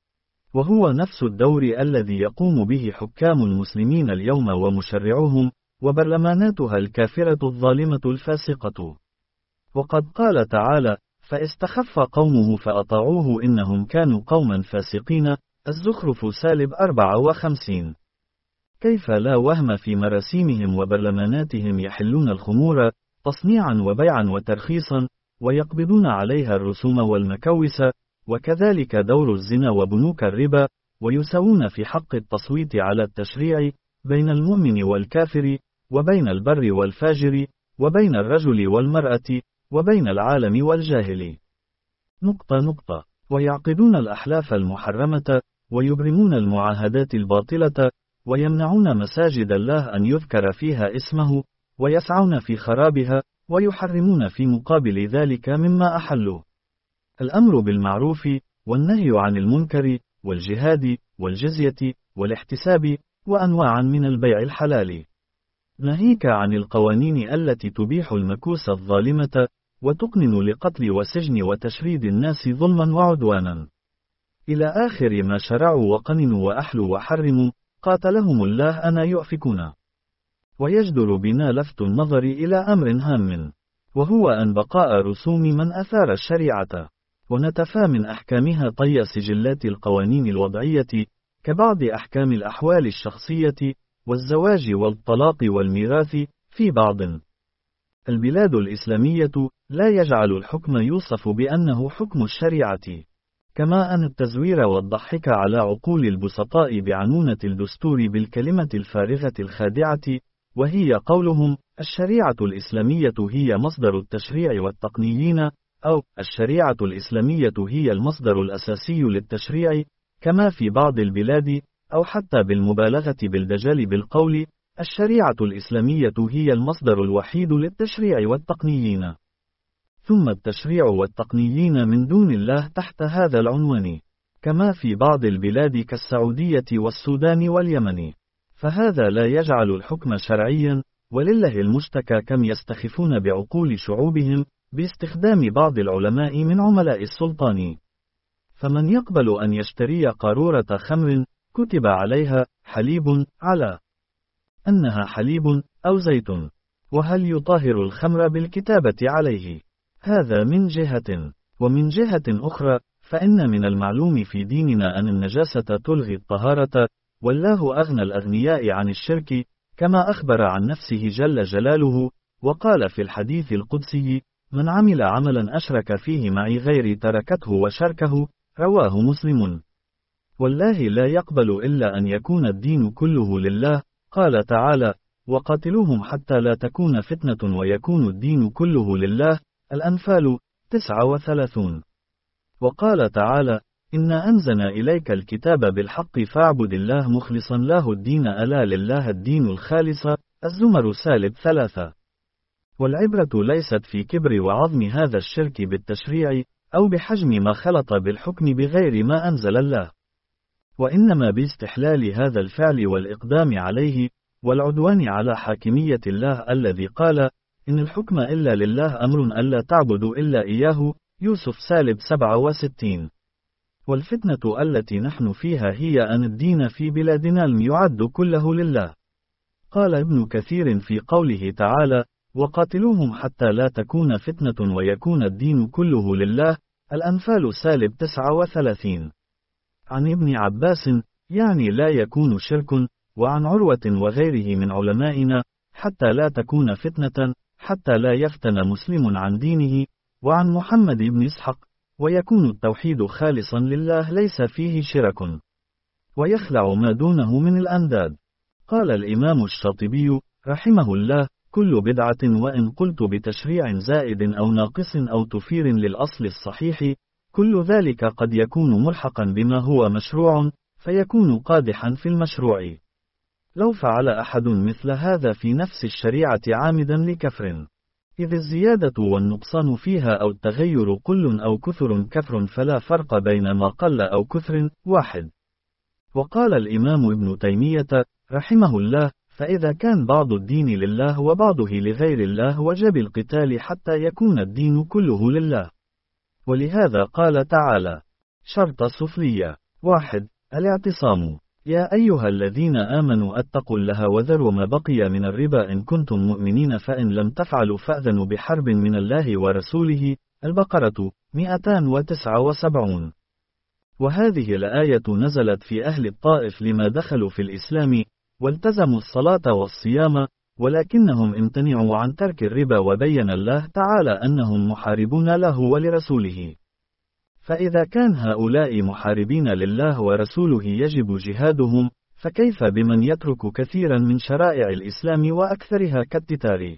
وهو نفس الدور الذي يقوم به حكام المسلمين اليوم ومشرعوهم، وبرلماناتها الكافرة الظالمة الفاسقة. وقد قال تعالى: فاستخف قومه فأطاعوه إنهم كانوا قوما فاسقين. الزخرف سالب أربعة وخمسين. كيف لا وهم في مراسيمهم وبرلماناتهم يحلون الخمور تصنيعا وبيعا وترخيصا، ويقبضون عليها الرسوم والمكوس، وكذلك دور الزنا وبنوك الربا، ويسوون في حق التصويت على التشريع، بين المؤمن والكافر، وبين البر والفاجر، وبين الرجل والمرأة، وبين العالم والجاهل. نقطة نقطة. ويعقدون الأحلاف المحرمة، ويبرمون المعاهدات الباطلة، ويمنعون مساجد الله أن يذكر فيها اسمه، ويسعون في خرابها، ويحرمون في مقابل ذلك مما أحلوا. الأمر بالمعروف، والنهي عن المنكر، والجهاد، والجزية، والاحتساب، وأنواعا من البيع الحلال. ناهيك عن القوانين التي تبيح المكوس الظالمة، وتقنن لقتل وسجن وتشريد الناس ظلما وعدوانا. إلى آخر ما شرعوا وقننوا وأحلوا وحرموا، قاتلهم الله أنا يؤفكون. ويجدر بنا لفت النظر إلى أمر هام، وهو أن بقاء رسوم من أثار الشريعة، ونتفى من أحكامها طي سجلات القوانين الوضعية، كبعض أحكام الأحوال الشخصية، والزواج والطلاق والميراث، في بعض البلاد الإسلامية لا يجعل الحكم يوصف بأنه حكم الشريعة، كما أن التزوير والضحك على عقول البسطاء بعنونة الدستور بالكلمة الفارغة الخادعة، وهي قولهم: الشريعة الإسلامية هي مصدر التشريع والتقنيين، أو الشريعة الإسلامية هي المصدر الأساسي للتشريع، كما في بعض البلاد، أو حتى بالمبالغة بالدجال بالقول: الشريعة الإسلامية هي المصدر الوحيد للتشريع والتقنيين، ثم التشريع والتقنيين من دون الله تحت هذا العنوان، كما في بعض البلاد كالسعودية والسودان واليمن. فهذا لا يجعل الحكم شرعيا، ولله المشتكى كم يستخفون بعقول شعوبهم باستخدام بعض العلماء من عملاء السلطان. فمن يقبل أن يشتري قارورة خمر كتب عليها حليب على أنها حليب أو زيت، وهل يطهر الخمر بالكتابة عليه؟ هذا من جهة. ومن جهة أخرى، فإن من المعلوم في ديننا أن النجاسة تلغي الطهارة، والله أغنى الأغنياء عن الشرك، كما أخبر عن نفسه جل جلاله، وقال في الحديث القدسي: من عمل عملا أشرك فيه معي غيري تركته وشركه، رواه مسلم. والله لا يقبل إلا أن يكون الدين كله لله، قال تعالى: وقاتلوهم حتى لا تكون فتنة ويكون الدين كله لله، الأنفال تسعة وثلاثون. وقال تعالى: إنا أنزلنا إليك الكتاب بالحق فاعبد الله مخلصا له الدين ألا لله الدين الخالص، الزمر سالب ثلاثة. والعبرة ليست في كبر وعظم هذا الشرك بالتشريع، أو بحجم ما خلط بالحكم بغير ما أنزل الله، وإنما باستحلال هذا الفعل والإقدام عليه، والعدوان على حاكمية الله الذي قال: إن الحكم إلا لله أمر ألا تعبدوا إلا إياه، يوسف سالب سبعة وستين. والفتنة التي نحن فيها هي أن الدين في بلادنا لم يعد كله لله. قال ابن كثير في قوله تعالى: وقاتلوهم حتى لا تكون فتنة ويكون الدين كله لله، الأنفال سالب تسعة وثلاثين. عن ابن عباس: يعني لا يكون شرك. وعن عروة وغيره من علمائنا: حتى لا تكون فتنة، حتى لا يفتن مسلم عن دينه. وعن محمد بن إسحاق: ويكون التوحيد خالصا لله ليس فيه شرك، ويخلع ما دونه من الأنداد. قال الإمام الشاطبي رحمه الله: كل بدعة وإن قلت بتشريع زائد أو ناقص أو تفير للأصل الصحيح، كل ذلك قد يكون ملحقا بما هو مشروع، فيكون قادحا في المشروع. لو فعل أحد مثل هذا في نفس الشريعة عامدا لكفر، إذ الزيادة والنقصان فيها أو التغير قل أو كثر كفر، فلا فرق بين ما قل أو كثر واحد. وقال الإمام ابن تيمية رحمه الله: فإذا كان بعض الدين لله وبعضه لغير الله وجب القتال حتى يكون الدين كله لله. ولهذا قال تعالى: شرط سفلية واحد الاعتصام. يا أيها الذين آمنوا اتقوا الله وذروا ما بقي من الربا إن كنتم مؤمنين، فإن لم تفعلوا فأذنوا بحرب من الله ورسوله. البقرة مئتان وتسعة وسبعين. وهذه الآية نزلت في أهل الطائف لما دخلوا في الإسلام والتزموا الصلاة والصيام، ولكنهم امتنعوا عن ترك الربا، وبين الله تعالى أنهم محاربون له ولرسوله. فإذا كان هؤلاء محاربين لله ورسوله يجب جهادهم، فكيف بمن يترك كثيرا من شرائع الإسلام وأكثرها كالتتار؟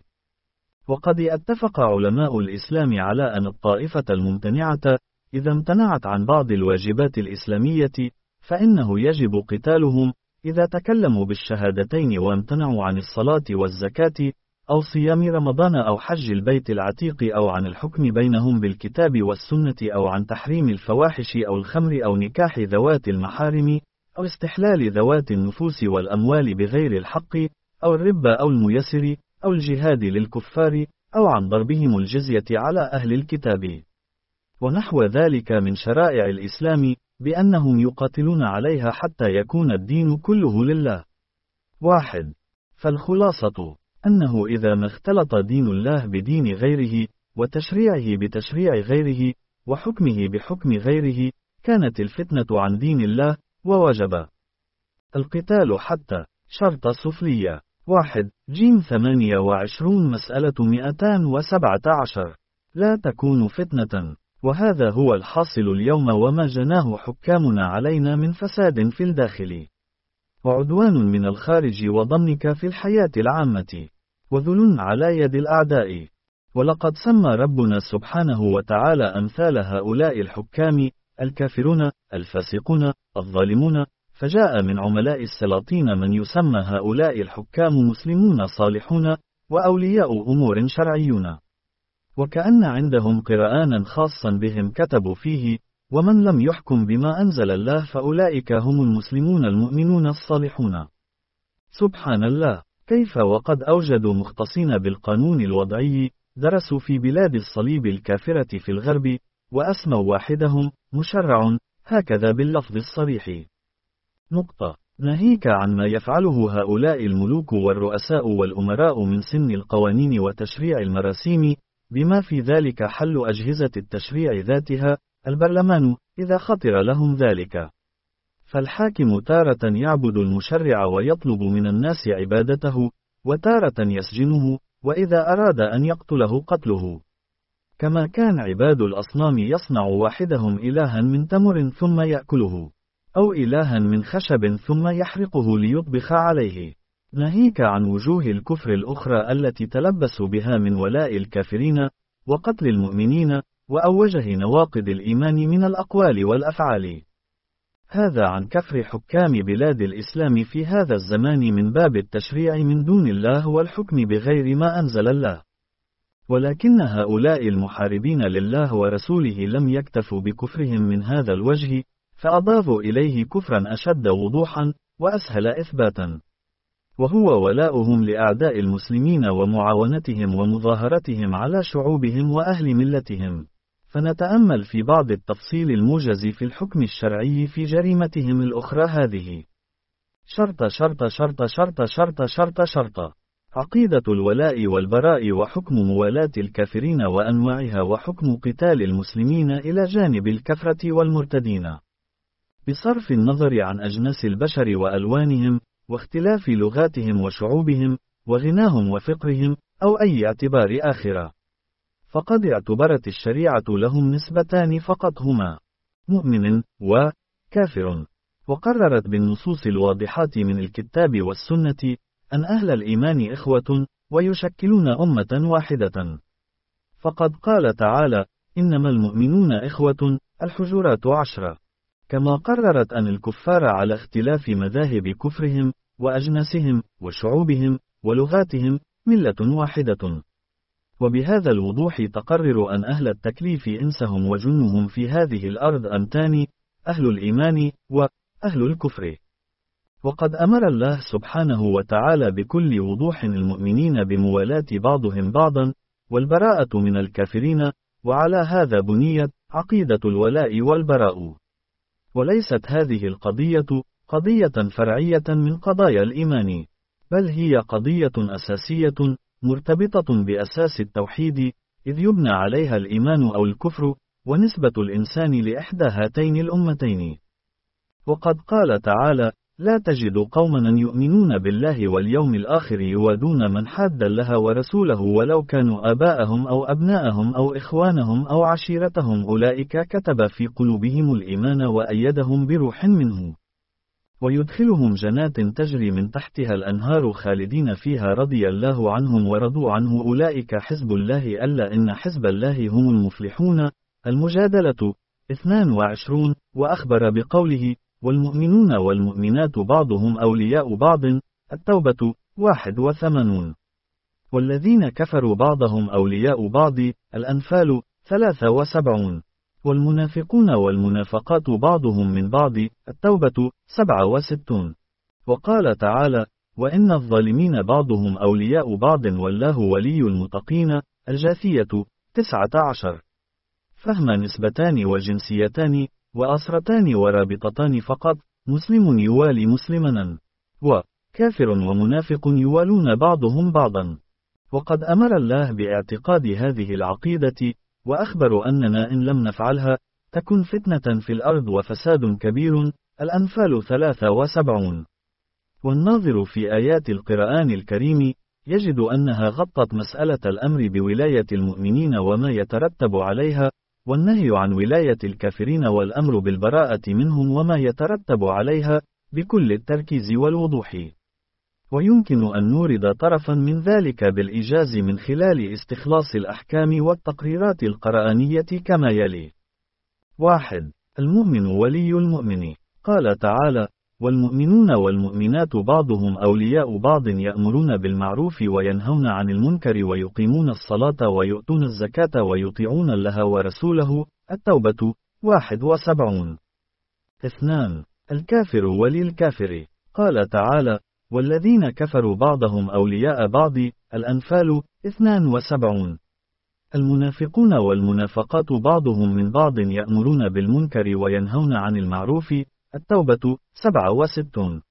وقد اتفق علماء الإسلام على أن الطائفة الممتنعة إذا امتنعت عن بعض الواجبات الإسلامية فإنه يجب قتالهم إذا تكلموا بالشهادتين وامتنعوا عن الصلاة والزكاة أو صيام رمضان أو حج البيت العتيق أو عن الحكم بينهم بالكتاب والسنة أو عن تحريم الفواحش أو الخمر أو نكاح ذوات المحارم أو استحلال ذوات النفوس والأموال بغير الحق أو الربا أو الميسر أو الجهاد للكفار أو عن ضربهم الجزية على أهل الكتاب ونحو ذلك من شرائع الإسلام بأنهم يقاتلون عليها حتى يكون الدين كله لله. واحد. فالخلاصة أنه إذا ما اختلط دين الله بدين غيره وتشريعه بتشريع غيره وحكمه بحكم غيره كانت الفتنة عن دين الله ووجب القتال حتى. شرط سفلية. واحد. جيم ثمانية وعشرون مسألة مئتان وسبعة عشر. لا تكون فتنة، وهذا هو الحاصل اليوم وما جناه حكامنا علينا من فساد في الداخل وعدوان من الخارج وضمنك في الحياة العامة وذل على يد الأعداء. ولقد سمى ربنا سبحانه وتعالى أمثال هؤلاء الحكام الكافرون الفاسقون الظالمون، فجاء من عملاء السلاطين من يسمى هؤلاء الحكام مسلمون صالحون وأولياء أمور شرعيون، وكأن عندهم قرآنا خاصا بهم كتبوا فيه: ومن لم يحكم بما أنزل الله فأولئك هم المسلمون المؤمنون الصالحون. سبحان الله، كيف وقد أوجدوا مختصين بالقانون الوضعي درسوا في بلاد الصليب الكافرة في الغرب وأسموا واحدهم مشرع هكذا باللفظ الصريح. نقطة. ناهيك عن ما يفعله هؤلاء الملوك والرؤساء والأمراء من سن القوانين وتشريع المراسيم، بما في ذلك حل أجهزة التشريع ذاتها، البرلمان إذا خطر لهم ذلك. فالحاكم تارة يعبد المشرع ويطلب من الناس عبادته، وتارة يسجنه، وإذا أراد أن يقتله قتله. كما كان عباد الأصنام يصنع واحدهم إلها من تمر ثم يأكله، أو إلها من خشب ثم يحرقه ليطبخ عليه. ناهيك عن وجوه الكفر الأخرى التي تلبسوا بها من ولاء الكافرين وقتل المؤمنين وأوجه نواقض الإيمان من الأقوال والأفعال. هذا عن كفر حكام بلاد الإسلام في هذا الزمان من باب التشريع من دون الله والحكم بغير ما أنزل الله. ولكن هؤلاء المحاربين لله ورسوله لم يكتفوا بكفرهم من هذا الوجه، فأضافوا إليه كفرا أشد وضوحا وأسهل إثباتا، وهو ولاؤهم لأعداء المسلمين ومعاونتهم ومظاهرتهم على شعوبهم وأهل ملتهم. فنتأمل في بعض التفصيل الموجز في الحكم الشرعي في جريمتهم الأخرى هذه. شرط شرط شرط شرط شرط شرط شرط عقيدة الولاء والبراء وحكم موالاة الكافرين وأنواعها وحكم قتال المسلمين إلى جانب الكفرة والمرتدين، بصرف النظر عن أجناس البشر وألوانهم واختلاف لغاتهم وشعوبهم وغناهم وفقرهم أو أي اعتبار آخر. فقد اعتبرت الشريعة لهم نسبتان فقط هما مؤمن وكافر، وقررت بالنصوص الواضحات من الكتاب والسنة أن أهل الإيمان إخوة ويشكلون أمة واحدة. فقد قال تعالى: إنما المؤمنون إخوة، الحجرات عشرة. كما قررت أن الكفار على اختلاف مذاهب كفرهم وأجناسهم وشعوبهم ولغاتهم ملة واحدة. وبهذا الوضوح تقرر أن أهل التكليف إنسهم وجنهم في هذه الأرض أمتان: أهل الإيمان وأهل الكفر. وقد أمر الله سبحانه وتعالى بكل وضوح المؤمنين بموالاة بعضهم بعضا والبراءة من الكافرين، وعلى هذا بنيت عقيدة الولاء والبراء. وليست هذه القضية قضية فرعية من قضايا الإيمان، بل هي قضية أساسية مرتبطة بأساس التوحيد، إذ يبنى عليها الإيمان أو الكفر، ونسبة الإنسان لإحدى هاتين الأمتين. وقد قال تعالى: لا تجد قوما يؤمنون بالله واليوم الآخر يوادون من حاد الله ورسوله ولو كانوا آباءهم أو أبناءهم أو إخوانهم أو عشيرتهم أولئك كتب في قلوبهم الإيمان وأيدهم بروح منه. ويدخلهم جنات تجري من تحتها الأنهار خالدين فيها رضي الله عنهم ورضوا عنه أولئك حزب الله ألا إن حزب الله هم المفلحون. المجادلة اثنان وعشرون. وأخبر بقوله والمؤمنون والمؤمنات بعضهم أولياء بعض. التوبة واحد وثمانون. والذين كفروا بعضهم أولياء بعض. الأنفال ثلاثة وسبعون. والمنافقون والمنافقات بعضهم من بعض. التوبة سبعة وستون. وقال تعالى وإن الظالمين بعضهم أولياء بعض والله ولي المتقين. الجاثية تسعة عشر. فهما نسبتان وجنسيتان وأسرتان ورابطتان فقط. مسلم يوالي مسلما وكافر ومنافق يوالون بعضهم بعضا. وقد أمر الله باعتقاد هذه العقيدة وأخبر أننا إن لم نفعلها تكن فتنة في الأرض وفساد كبير. الأنفال ثلاثة وسبعون. والناظر في آيات القرآن الكريم يجد أنها غطت مسألة الأمر بولاية المؤمنين وما يترتب عليها، والنهي عن ولاية الكافرين والأمر بالبراءة منهم وما يترتب عليها بكل التركيز والوضوح. ويمكن أن نورد طرفا من ذلك بالإيجاز من خلال استخلاص الأحكام والتقريرات القرآنية كما يلي. واحد. المؤمن ولي المؤمن. قال تعالى والمؤمنون والمؤمنات بعضهم أولياء بعض يأمرون بالمعروف وينهون عن المنكر ويقيمون الصلاة ويؤتون الزكاة ويطيعون الله ورسوله. التوبة واحد وسبعون. اثنان. الكافر ولي الكافر. قال تعالى والذين كفروا بعضهم أولياء بعض. الأنفال اثنان وسبعون. المنافقون والمنافقات بعضهم من بعض يأمرون بالمنكر وينهون عن المعروف. التوبة سبعة وستون.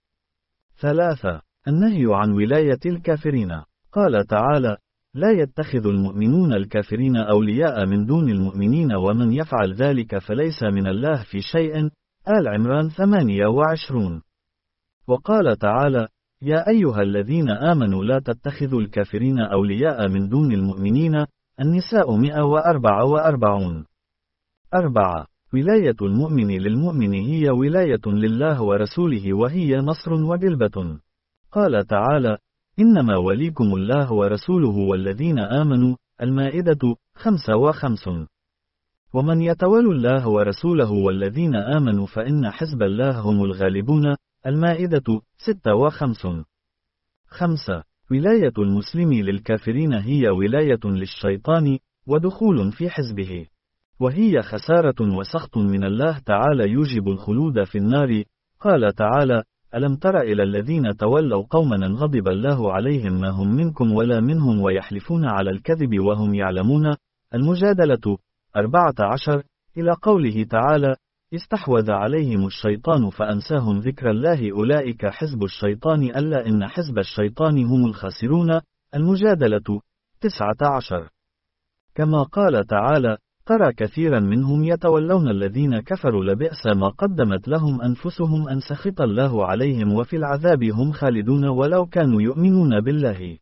ثلاثة. النهي عن ولاية الكافرين. قال تعالى لا يتخذ المؤمنون الكافرين أولياء من دون المؤمنين ومن يفعل ذلك فليس من الله في شيء. آل عمران ثمانية وعشرون. وقال تعالى يا أيها الذين آمنوا لا تتخذوا الكافرين أولياء من دون المؤمنين. النساء مئة وأربعة وأربعون. أربعة. ولاية المؤمن للمؤمن هي ولاية لله ورسوله وهي نصر وجلبة. قال تعالى إنما وليكم الله ورسوله والذين آمنوا. المائدة خمسة وخمسون. ومن يتول الله ورسوله والذين آمنوا فإن حزب الله هم الغالبون. المائدة ستة وخمسون. خمسة. ولاية المسلم للكافرين هي ولاية للشيطان ودخول في حزبه، وهي خسارة وسخط من الله تعالى يوجب الخلود في النار. قال تعالى ألم تر إلى الذين تولوا قوما غضب الله عليهم ما هم منكم ولا منهم ويحلفون على الكذب وهم يعلمون. المجادلة أربعة عشر. إلى قوله تعالى استحوذ عليهم الشيطان فأنساهم ذكر الله أولئك حزب الشيطان ألا إن حزب الشيطان هم الخاسرون. المجادلة تسعة عشر. كما قال تعالى ترى كثيرا منهم يتولون الذين كفروا لبئس ما قدمت لهم أنفسهم أن سخط الله عليهم وفي العذاب هم خالدون ولو كانوا يؤمنون بالله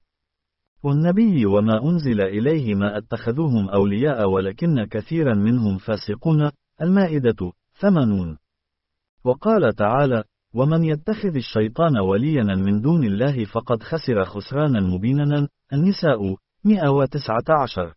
والنبي وما أنزل إليه ما اتخذوهم أولياء ولكن كثيرا منهم فاسقون. المائدة ثمانون. وقال تعالى ومن يتخذ الشيطان وليا من دون الله فقد خسر خسرانا مبينا. النساء مئة وتسعة عشر.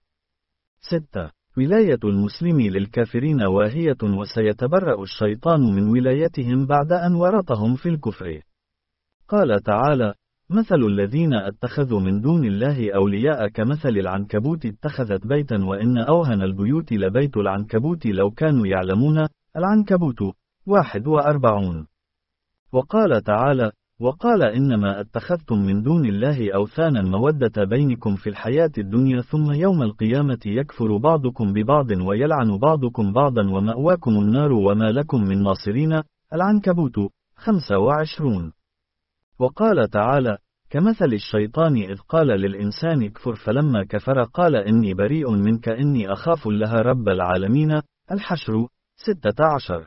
ستة. ولاية المسلم للكافرين واهية وسيتبرأ الشيطان من ولايتهم بعد أن ورطهم في الكفر. قال تعالى مثل الذين اتخذوا من دون الله أولياء كمثل العنكبوت اتخذت بيتا وإن أوهن البيوت لبيت العنكبوت لو كانوا يعلمون. العنكبوت واحد وأربعون. وقال تعالى وقال إنما اتخذتم من دون الله أوثانا مودة بينكم في الحياة الدنيا ثم يوم القيامة يكفر بعضكم ببعض ويلعن بعضكم بعضا ومأواكم النار وما لكم من ناصرين. العنكبوت خمسة وعشرون. وقال تعالى كمثل الشيطان إذ قال للإنسان اكفر فلما كفر قال إني بريء منك إني أخاف الله رب العالمين. الحشر ستة عشر.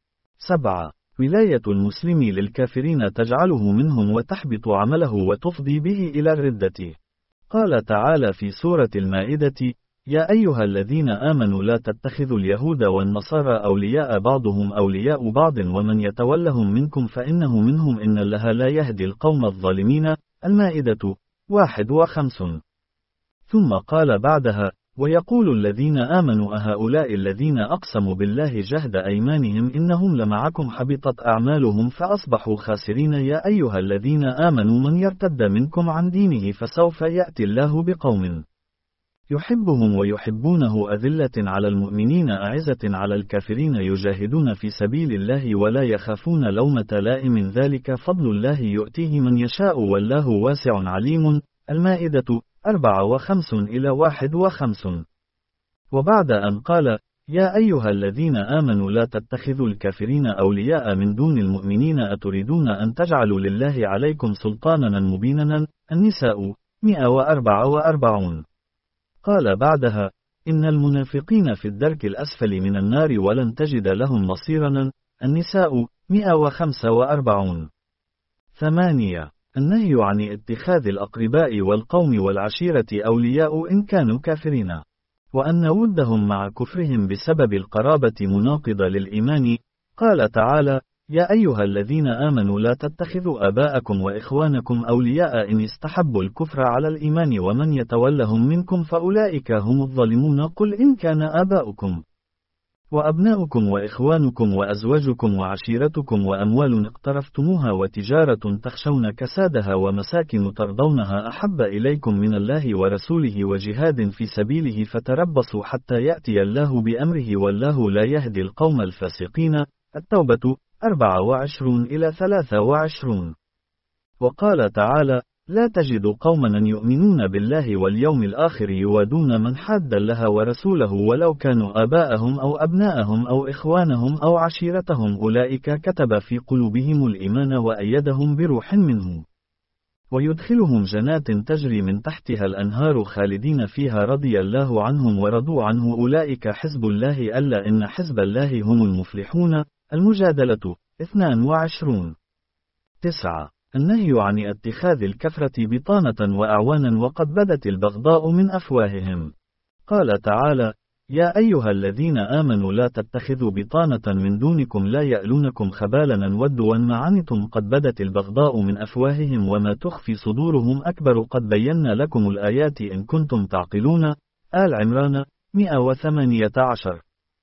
سبعة. ولاية المسلم للكافرين تجعله منهم وتحبط عمله وتفضي به إلى الردة. قال تعالى في سورة المائدة يا أيها الذين آمنوا لا تتخذوا اليهود والنصارى أولياء بعضهم أولياء بعض ومن يتولهم منكم فإنه منهم إن الله لا يهدي القوم الظالمين. المائدة واحد وخمسون. ثم قال بعدها: ويقول الذين آمنوا أهؤلاء الذين أقسموا بالله جهد أيمانهم إنهم لمعكم حبطت أعمالهم فأصبحوا خاسرين. يا أيها الذين آمنوا من يرتد منكم عن دينه فسوف يأتي الله بقوم يحبهم ويحبونه أذلة على المؤمنين أعزة على الكافرين يجاهدون في سبيل الله ولا يخافون لومة لائم ذلك فضل الله يؤتيه من يشاء والله واسع عليم. المائدة أربعة وخمسون إلى واحد وخمسون. وبعد أن قال: يا أيها الذين آمنوا لا تتخذوا الكافرين أولياء من دون المؤمنين أتريدون أن تجعلوا لله عليكم سلطانا مبينا. النساء مئة وأربعة وأربعون. قال بعدها: إن المنافقين في الدرك الأسفل من النار ولن تجد لهم نصيرا. النساء مئة وخمسة وأربعون. ثمانية. النهي عن اتخاذ الأقرباء والقوم والعشيرة أولياء إن كانوا كافرين، وأن ودهم مع كفرهم بسبب القرابة مناقضة للإيمان. قال تعالى: يا أيها الذين آمنوا لا تتخذوا آباءكم وإخوانكم أولياء إن استحبوا الكفر على الإيمان ومن يتولهم منكم فأولئك هم الظالمون. قل إن كان آباؤكم وأبناؤكم وإخوانكم وأزواجكم وعشيرتكم وأموال اقترفتموها وتجارة تخشون كسادها ومساكن ترضونها أحب إليكم من الله ورسوله وجهاد في سبيله فتربصوا حتى يأتي الله بأمره والله لا يهدي القوم الفاسقين. التوبة أربعة وعشرون إلى ثلاثة وعشرون. وقال تعالى: لا تجد قوما يؤمنون بالله واليوم الآخر يوادون من حاد الله ورسوله ولو كانوا آباءهم أو أبناءهم أو إخوانهم أو عشيرتهم أولئك كتب في قلوبهم الإيمان وأيدهم بروح منه ويدخلهم جنات تجري من تحتها الأنهار خالدين فيها رضي الله عنهم ورضوا عنه أولئك حزب الله ألا إن حزب الله هم المفلحون. المجادلة اثنان وعشرون. تسعة. النهي عن اتخاذ الكفرة بطانة وأعوانا وقد بدت البغضاء من أفواههم. قال تعالى: يا أيها الذين آمنوا لا تتخذوا بطانة من دونكم لا يألونكم خبالا ودوا ما عنتم قد بدت البغضاء من أفواههم وما تخفي صدورهم أكبر قد بينا لكم الآيات إن كنتم تعقلون. آل عمران مئة وثمانية عشر.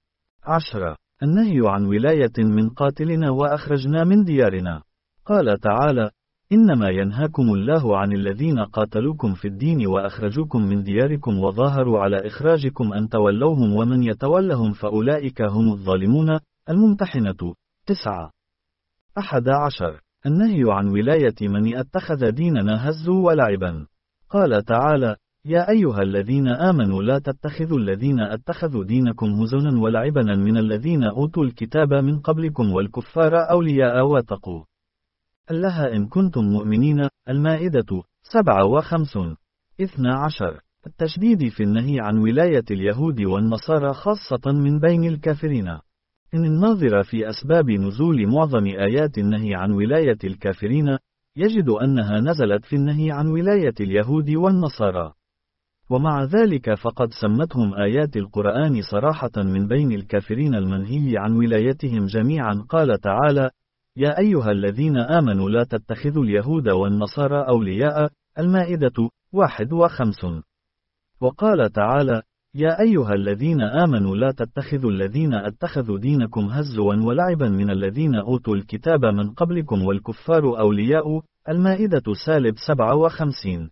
عشرة. النهي عن ولاية من قاتلنا وأخرجنا من ديارنا. قال تعالى: إنما ينهاكم الله عن الذين قاتلوكم في الدين وأخرجوكم من دياركم وظاهروا على إخراجكم أن تولوهم ومن يتولهم فأولئك هم الظالمون. الممتحنة تسعة. أحد عشر. النهي عن ولاية من اتخذ ديننا هزوا ولعبا. قال تعالى: يا أيها الذين آمنوا لا تتخذوا الذين اتخذوا دينكم هزوا ولعبا من الذين أوتوا الكتاب من قبلكم والكفار أولياء واتقوا الله إن كنتم مؤمنين. المائدة سبعة وخمسون. اثنى عشر. التشديد في النهي عن ولاية اليهود والنصارى خاصة من بين الكافرين. إن الناظر في أسباب نزول معظم آيات النهي عن ولاية الكافرين يجد أنها نزلت في النهي عن ولاية اليهود والنصارى، ومع ذلك فقد سمتهم آيات القرآن صراحة من بين الكافرين المنهي عن ولايتهم جميعا. قال تعالى: يا أيها الذين آمنوا لا تتخذوا اليهود والنصارى أولياء. المائدة واحد وخمسون. وقال تعالى: يا أيها الذين آمنوا لا تتخذوا الذين اتخذوا دينكم هزوا ولعبا من الذين أوتوا الكتاب من قبلكم والكفار أولياء. المائدة سالب سبعة وخمسين.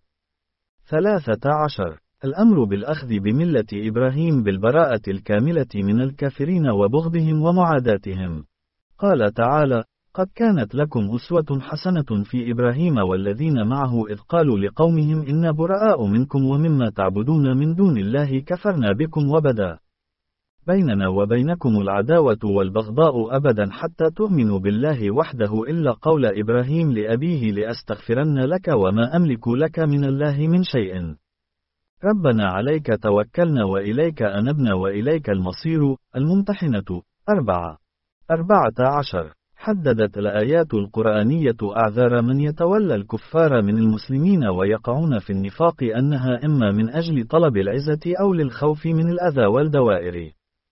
ثلاثة عشر. الأمر بالأخذ بملة إبراهيم بالبراءة الكاملة من الكافرين وبغضهم ومعاداتهم. قال تعالى: قد كانت لكم أسوة حسنة في إبراهيم والذين معه إذ قالوا لقومهم إنا براء منكم ومما تعبدون من دون الله كفرنا بكم وبدا بيننا وبينكم العداوة والبغضاء أبدا حتى تؤمنوا بالله وحده إلا قول إبراهيم لأبيه لأستغفرن لك وما أملك لك من الله من شيء ربنا عليك توكلنا وإليك أنبنا وإليك المصير. الممتحنة أربعة. أربعة عشر. حددت الآيات القرآنية أعذار من يتولى الكفار من المسلمين ويقعون في النفاق أنها إما من أجل طلب العزة أو للخوف من الأذى والدوائر.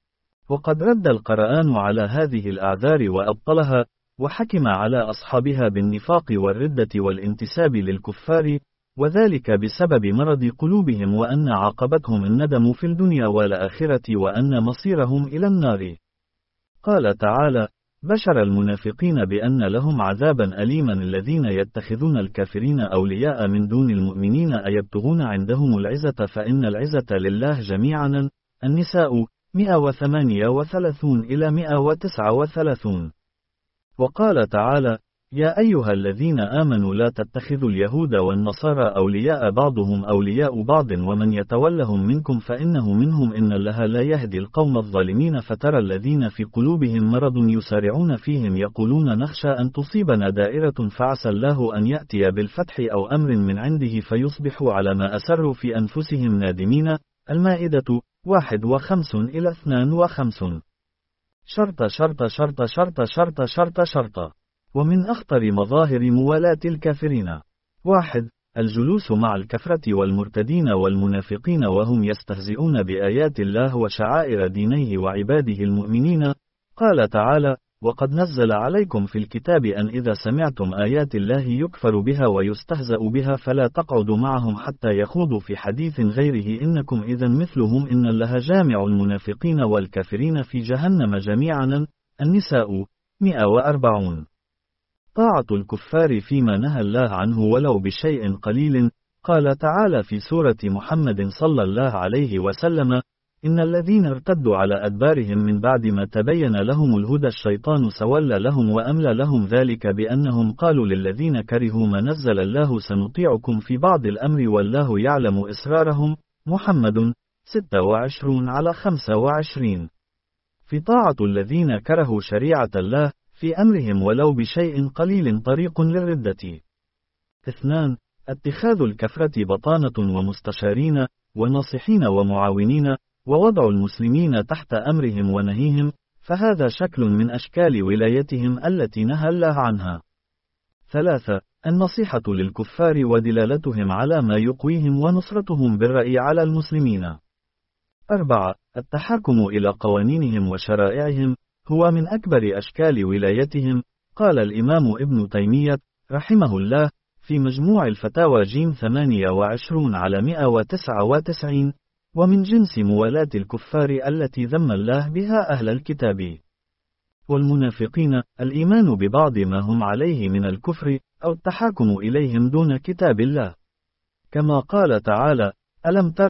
وقد رد القرآن على هذه الأعذار وأبطلها، وحكم على أصحابها بالنفاق والردة والانتساب للكفار، وذلك بسبب مرض قلوبهم وأن عاقبتهم الندم في الدنيا والآخرة وأن مصيرهم إلى النار. قال تعالى: بشر المنافقين بأن لهم عذابا أليما الذين يتخذون الكافرين أولياء من دون المؤمنين أيبتغون عندهم العزة فإن العزة لله جميعا. النساء مئة وثمانية وثلاثون إلى مئة وتسعة وثلاثون. وقال تعالى: يا أيها الذين آمنوا لا تتخذوا اليهود والنصارى أولياء بعضهم أولياء بعض ومن يتولهم منكم فإنه منهم إن الله لا يهدي القوم الظالمين فترى الذين في قلوبهم مرض يسارعون فيهم يقولون نخشى أن تصيبنا دائرة فعسى الله أن يأتي بالفتح أو أمر من عنده فيصبحوا على ما أسروا في أنفسهم نادمين. المائدة واحد وخمسون إلى اثنان وخمسون. شرط شرط شرط شرط شرط شرط شرط. ومن أخطر مظاهر موالاة الكافرين: واحد. الجلوس مع الكفرة والمرتدين والمنافقين وهم يستهزئون بآيات الله وشعائر دينيه وعباده المؤمنين. قال تعالى: وقد نزل عليكم في الكتاب أن إذا سمعتم آيات الله يكفر بها ويستهزأ بها فلا تقعدوا معهم حتى يخوضوا في حديث غيره إنكم إذا مثلهم إن الله جامع المنافقين والكافرين في جهنم جميعا. النساء مئة وأربعون. طاعة الكفار فيما نهى الله عنه ولو بشيء قليل. قال تعالى في سورة محمد صلى الله عليه وسلم: إن الذين ارتدوا على أدبارهم من بعد ما تبين لهم الهدى الشيطان سولى لهم وأملى لهم ذلك بأنهم قالوا للذين كرهوا ما نزل الله سنطيعكم في بعض الأمر والله يعلم إسرارهم. محمد ستة وعشرون على خمسة وعشرين. في طاعة الذين كرهوا شريعة الله في أمرهم ولو بشيء قليل طريق للردة. اثنان. اتخاذ الكفرة بطانة ومستشارين وناصحين ومعاونين، ووضع المسلمين تحت أمرهم ونهيهم، فهذا شكل من أشكال ولايتهم التي نهى الله عنها. ثلاثة. النصيحة للكفار ودلالتهم على ما يقويهم ونصرتهم بالرأي على المسلمين. أربعة. التحاكم إلى قوانينهم وشرائعهم هو من أكبر أشكال ولايتهم. قال الإمام ابن تيمية رحمه الله في مجموع الفتاوى جيم ثمانية وعشرون على مئة وتسعة وتسعين: ومن جنس موالاة الكفار التي ذم الله بها أهل الكتاب والمنافقين الإيمان ببعض ما هم عليه من الكفر أو التحاكم إليهم دون كتاب الله، كما قال تعالى: ألم تر